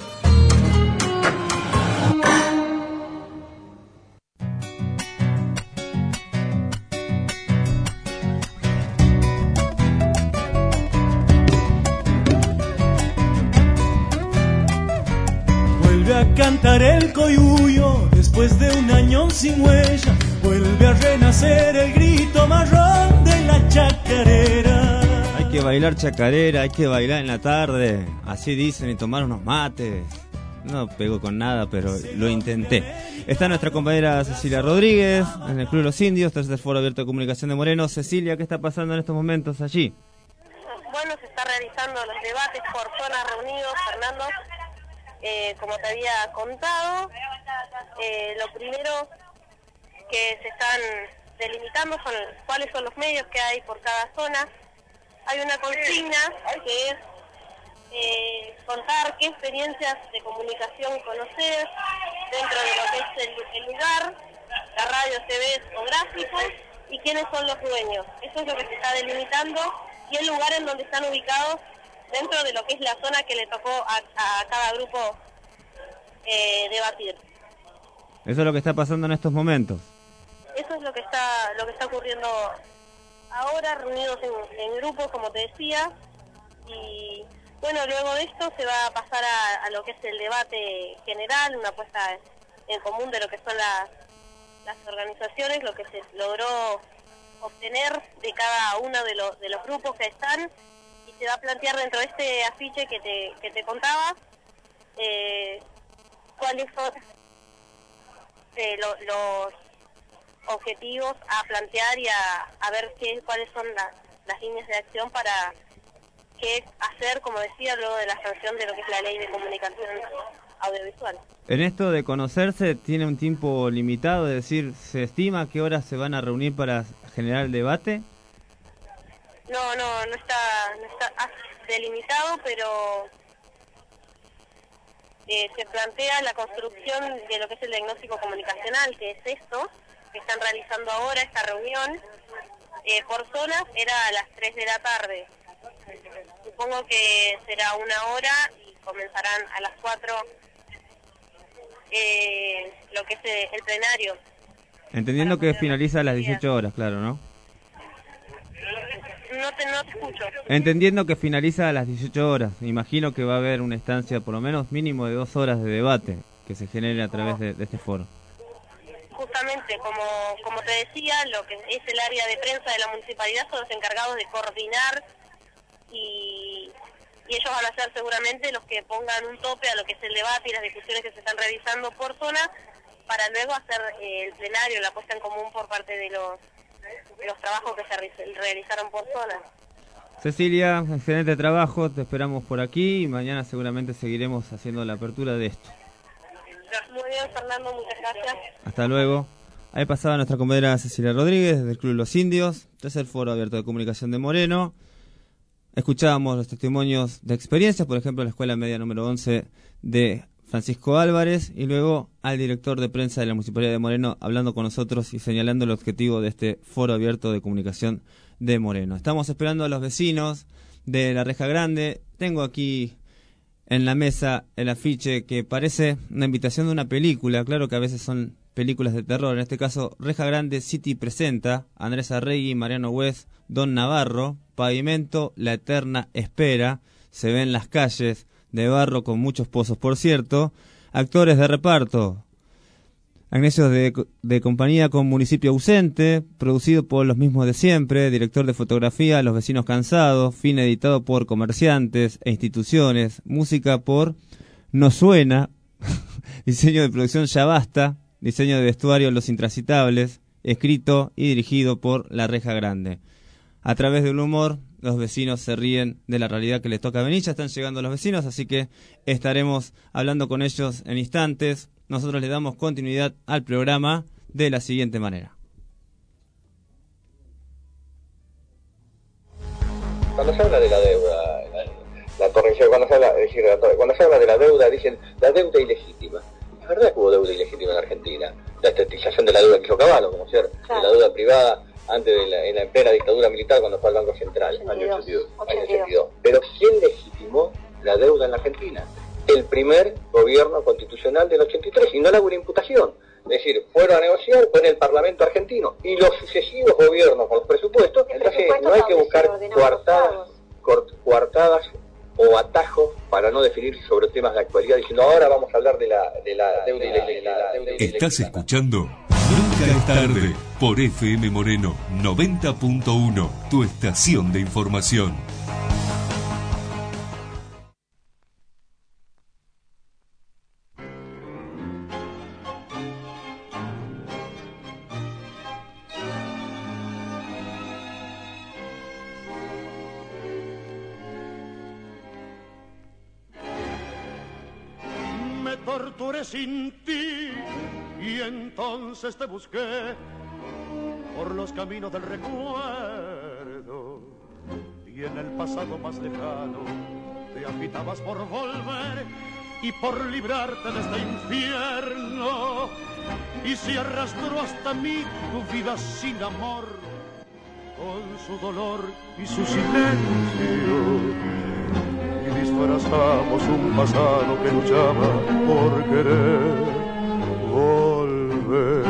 Cantar el coyuyo después de un año sin huella, vuelve a renacer el grito marrón de la chacarera. Hay que bailar chacarera, hay que bailar en la tarde, así dicen, y tomar unos mates. No pegó con nada, pero lo intenté. Está nuestra compañera Cecilia Rodríguez en el Club Los Indios, tercer foro abierto de comunicación de Moreno. Cecilia, ¿qué está pasando en estos momentos allí? Bueno, se está realizando los debates por zonas reunidos, Fernando. Eh, como te había contado, eh, lo primero que se están delimitando son cuáles son los medios que hay por cada zona. Hay una consigna que es eh, contar qué experiencias de comunicación conoces dentro de lo que es el, el lugar, la radio, T V o gráficos, y quiénes son los dueños. Eso es lo que se está delimitando y el lugar en donde están ubicados dentro de lo que es la zona que le tocó a, a cada grupo eh, debatir. Eso es lo que está pasando en estos momentos. Eso es lo que está lo que está ocurriendo ahora, reunidos en, en grupos, como te decía, y bueno, luego de esto se va a pasar a, a lo que es el debate general, una puesta en común de lo que son las, las organizaciones, lo que se logró obtener de cada uno de, lo, de los grupos que están. Se va a plantear dentro de este afiche que te, que te contaba eh, cuáles son eh, lo, los objetivos a plantear y a, a ver qué, cuáles son la, las líneas de acción para qué hacer, como decía, luego de la sanción de lo que es la ley de comunicación audiovisual. En esto de conocerse, ¿tiene un tiempo limitado? Es decir, ¿se estima a qué horas se van a reunir para generar el debate? No, no, no está, no está delimitado, pero eh, se plantea la construcción de lo que es el diagnóstico comunicacional, que es esto, que están realizando ahora, esta reunión. Eh, por zonas era a las tres de la tarde. Supongo que será una hora y comenzarán a las cuatro eh, lo que es el plenario. Entendiendo que finaliza a las dieciocho horas, claro, ¿no? No te, no te escucho. Entendiendo que finaliza a las dieciocho horas, imagino que va a haber una instancia por lo menos mínimo de dos horas de debate que se genere a través de, de este foro. Justamente, como, como te decía, lo que es el área de prensa de la municipalidad son los encargados de coordinar y, y ellos van a ser seguramente los que pongan un tope a lo que es el debate y las discusiones que se están realizando por zona, para luego hacer eh, el plenario, la puesta en común por parte de los los trabajos que se realizaron por zona. Cecilia, excelente trabajo, te esperamos por aquí y mañana seguramente seguiremos haciendo la apertura de esto. Muy bien, Fernando, muchas gracias. Hasta luego. Ahí pasaba nuestra compañera Cecilia Rodríguez del Club Los Indios, tercer foro abierto de comunicación de Moreno. Escuchábamos los testimonios de experiencias, por ejemplo, en la Escuela Media número once de Francisco Álvarez, y luego al director de prensa de la Municipalidad de Moreno hablando con nosotros y señalando el objetivo de este foro abierto de comunicación de Moreno. Estamos esperando a los vecinos de la Reja Grande. Tengo aquí en la mesa el afiche que parece una invitación de una película. Claro que a veces son películas de terror. En este caso, Reja Grande City presenta a Andrés Arregui, Mariano West, Don Navarro, Pavimento, La Eterna Espera. Se ven las calles de barro con muchos pozos, por cierto. Actores de reparto: Agnesios de, de compañía con Municipio Ausente, producido por los mismos de siempre, director de fotografía Los Vecinos Cansados, fin editado por comerciantes e instituciones, música por No Suena, diseño de producción Ya Basta, diseño de vestuario Los Intransitables, escrito y dirigido por La Reja Grande. A través del humor, los vecinos se ríen de la realidad que les toca venir. Ya están llegando los vecinos, así que estaremos hablando con ellos en instantes. Nosotros le damos continuidad al programa de la siguiente manera. Cuando se habla de la deuda, la, la corrección, cuando se habla, es decir, cuando se habla de la deuda, dicen la deuda ilegítima. Es verdad que hubo deuda ilegítima en Argentina. La estatización de la deuda que hizo Caballo, como ser de la deuda privada antes de la, en la plena dictadura militar cuando fue al Banco Central, año ochenta y dos, año ochenta y dos. Pero ¿quién legitimó la deuda en la Argentina? El primer gobierno constitucional del ochenta y tres, y no le hago una imputación. Es decir, fueron a negociar con el Parlamento argentino y los sucesivos gobiernos con los presupuestos. Entonces no hay que buscar coartadas, coartadas o atajos para no definir sobre temas de actualidad diciendo ahora vamos a hablar de la, de la deuda ilegítima. ¿Estás escuchando? Nunca es tarde, por F M Moreno noventa punto uno, tu estación de información. Me torturé sin ti y entonces te busqué por los caminos del recuerdo y en el pasado más lejano te agitabas por volver y por librarte de este infierno y se arrastró hasta mí tu vida sin amor con su dolor y su silencio y disfrazamos un pasado que luchaba por querer volver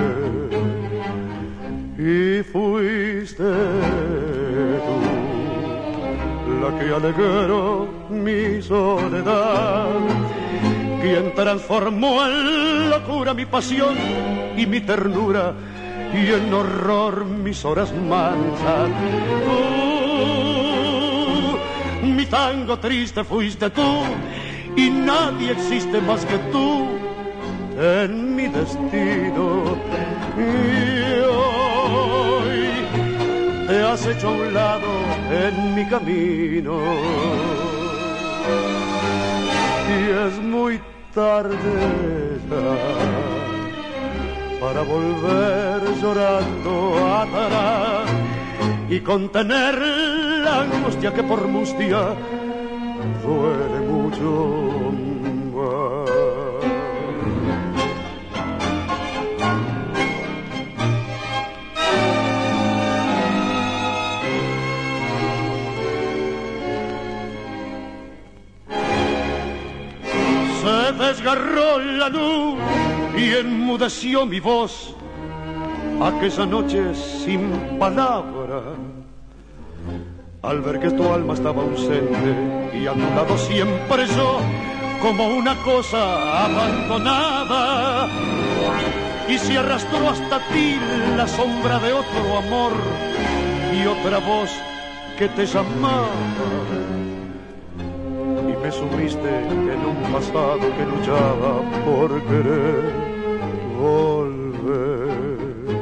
y fuiste tú la que alegró mi soledad, quien transformó en locura mi pasión y mi ternura y en horror mis horas mansas. Tú, mi tango triste fuiste tú y nadie existe más que tú en mi destino y hoy te has hecho a un lado en mi camino y es muy tarde ya para volver llorando atrás y contener la angustia que por mustia duele mucho más. Se desgarró la luz y enmudeció mi voz aquella noche sin palabra al ver que tu alma estaba ausente y a tu lado siempre yo como una cosa abandonada y se arrastró hasta ti la sombra de otro amor y otra voz que te llamaba y me sumiste en un pasado que luchaba por querer volver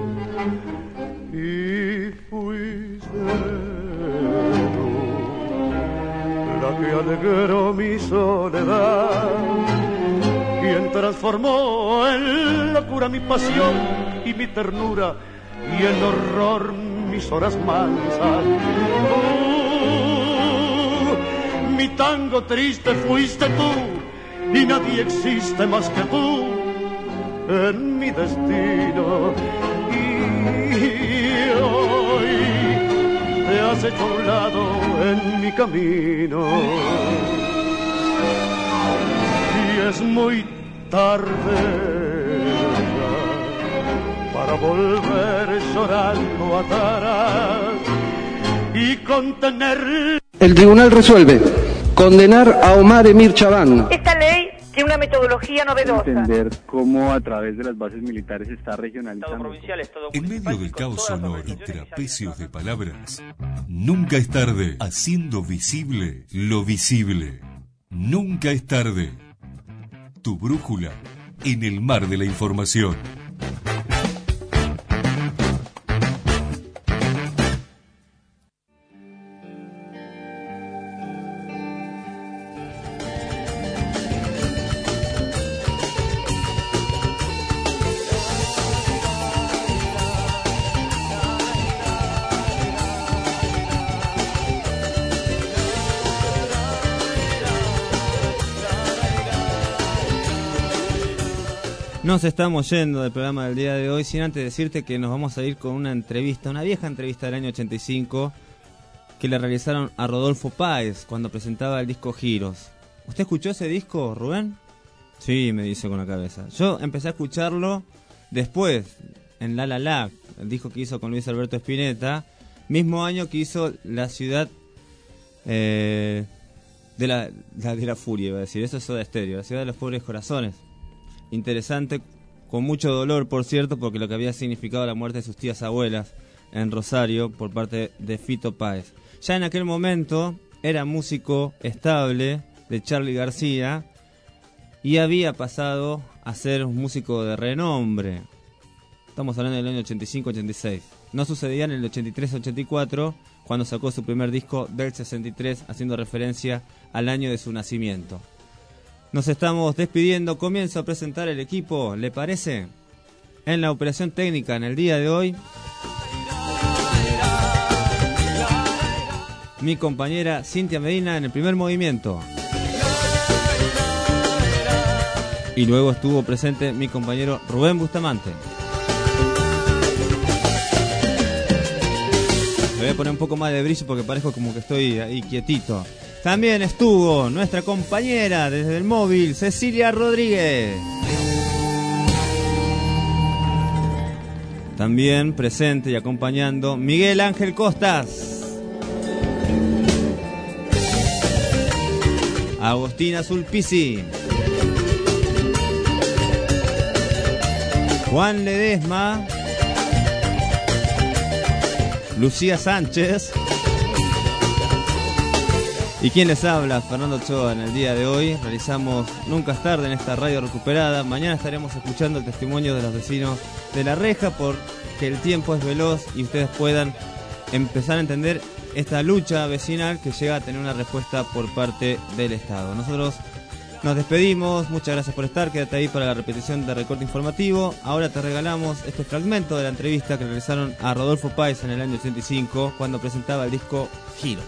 y fuiste tú la que alegró mi soledad, quien transformó en locura mi pasión y mi ternura y en horror mis horas mansas. Uh, mi tango triste fuiste tú y nadie existe más que tú en mi destino y hoy te has hecho a un lado en mi camino y es muy tarde para volver llorando atrás y contener. El tribunal resuelve condenar a Omar Emir Chabán Esta ley tiene una metodología novedosa. Entender cómo a través de las bases militares se está regionalizando. En medio del caos sonoro y trapecios de palabras, nunca es tarde, haciendo visible lo visible. Nunca es tarde. Tu brújula en el mar de la información. Nos estamos yendo del programa del día de hoy, sin antes decirte que nos vamos a ir con una entrevista, una vieja entrevista del año ochenta y cinco, que le realizaron a Rodolfo Páez cuando presentaba el disco Giros. ¿Usted escuchó ese disco, Rubén? Sí, me dice con la cabeza. Yo empecé a escucharlo después, en La La La, el disco que hizo con Luis Alberto Spinetta, mismo año que hizo La Ciudad eh, de, la, la, de la Furia, iba a decir, eso es Soda Stereo, La Ciudad de los Pobres Corazones. Interesante, con mucho dolor, por cierto, porque lo que había significado la muerte de sus tías abuelas en Rosario por parte de Fito Páez. Ya en aquel momento era músico estable de Charly García y había pasado a ser un músico de renombre. Estamos hablando del año ochenta y cinco ochenta y seis. No sucedía en el ochenta y tres ochenta y cuatro, cuando sacó su primer disco del sesenta y tres, haciendo referencia al año de su nacimiento. Nos estamos despidiendo, comienzo a presentar el equipo, ¿le parece? En la operación técnica en el día de hoy, mi compañera Cintia Medina en el primer movimiento. Y luego estuvo presente mi compañero Rubén Bustamante. Le voy a poner un poco más de brillo porque parezco como que estoy ahí quietito. También estuvo nuestra compañera desde el móvil, Cecilia Rodríguez. También presente y acompañando Miguel Ángel Costas. Agostina Sulpici. Juan Ledesma. Lucía Sánchez. Y quien les habla, Fernando Ochoa, en el día de hoy. Realizamos Nunca es tarde en esta radio recuperada. Mañana estaremos escuchando el testimonio de los vecinos de La Reja, porque el tiempo es veloz y ustedes puedan empezar a entender esta lucha vecinal que llega a tener una respuesta por parte del Estado. Nosotros nos despedimos, muchas gracias por estar, quédate ahí para la repetición de recorte informativo. Ahora te regalamos este fragmento de la entrevista que realizaron a Rodolfo Páez en el año ochenta y cinco, cuando presentaba el disco Giros.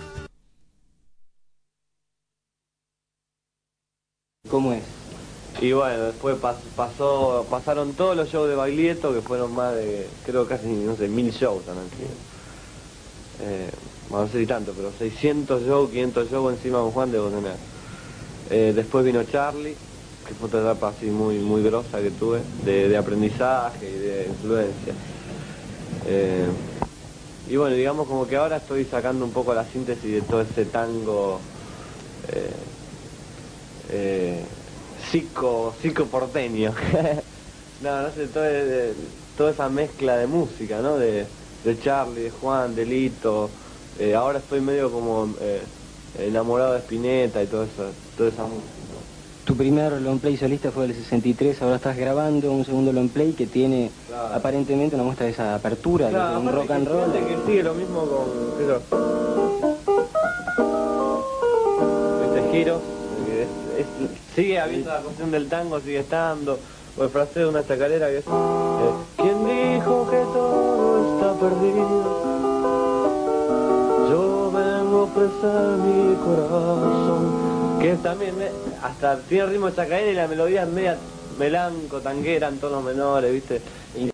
¿Cómo es? Y bueno, después pas, pasó, pasaron todos los shows de Baglietto, que fueron más de, creo casi, no sé, mil shows también. Eh, bueno, no sé si tanto, pero seiscientos shows, quinientos shows encima con Juan debo tener. Eh, después vino Charly, que fue otra etapa así muy, muy grosa que tuve, de, de aprendizaje y de influencia. Eh, y bueno, digamos como que ahora estoy sacando un poco la síntesis de todo ese tango... Eh, Eh, psico, psico porteño. No, no sé, todo, de, toda esa mezcla de música, ¿no? De, de Charly, de Juan, de Lito. Eh, ahora estoy medio como eh, enamorado de Spinetta y todo eso, toda esa música. Tu primer long play solista fue del sesenta y tres, ahora estás grabando un segundo long play que tiene claro. aparentemente una muestra de esa apertura, claro, de un rock and roll. Que sigue lo mismo con eso. Este giro. Es, sigue habiendo la cuestión del tango, sigue estando, o el fraseo de una chacarera que es eh, ¿quién dijo que todo está perdido? Yo vengo a ofrecer mi corazón, que también eh, hasta tiene ritmo de chacarera y la melodía es media melanco, tanguera en tonos menores, ¿viste?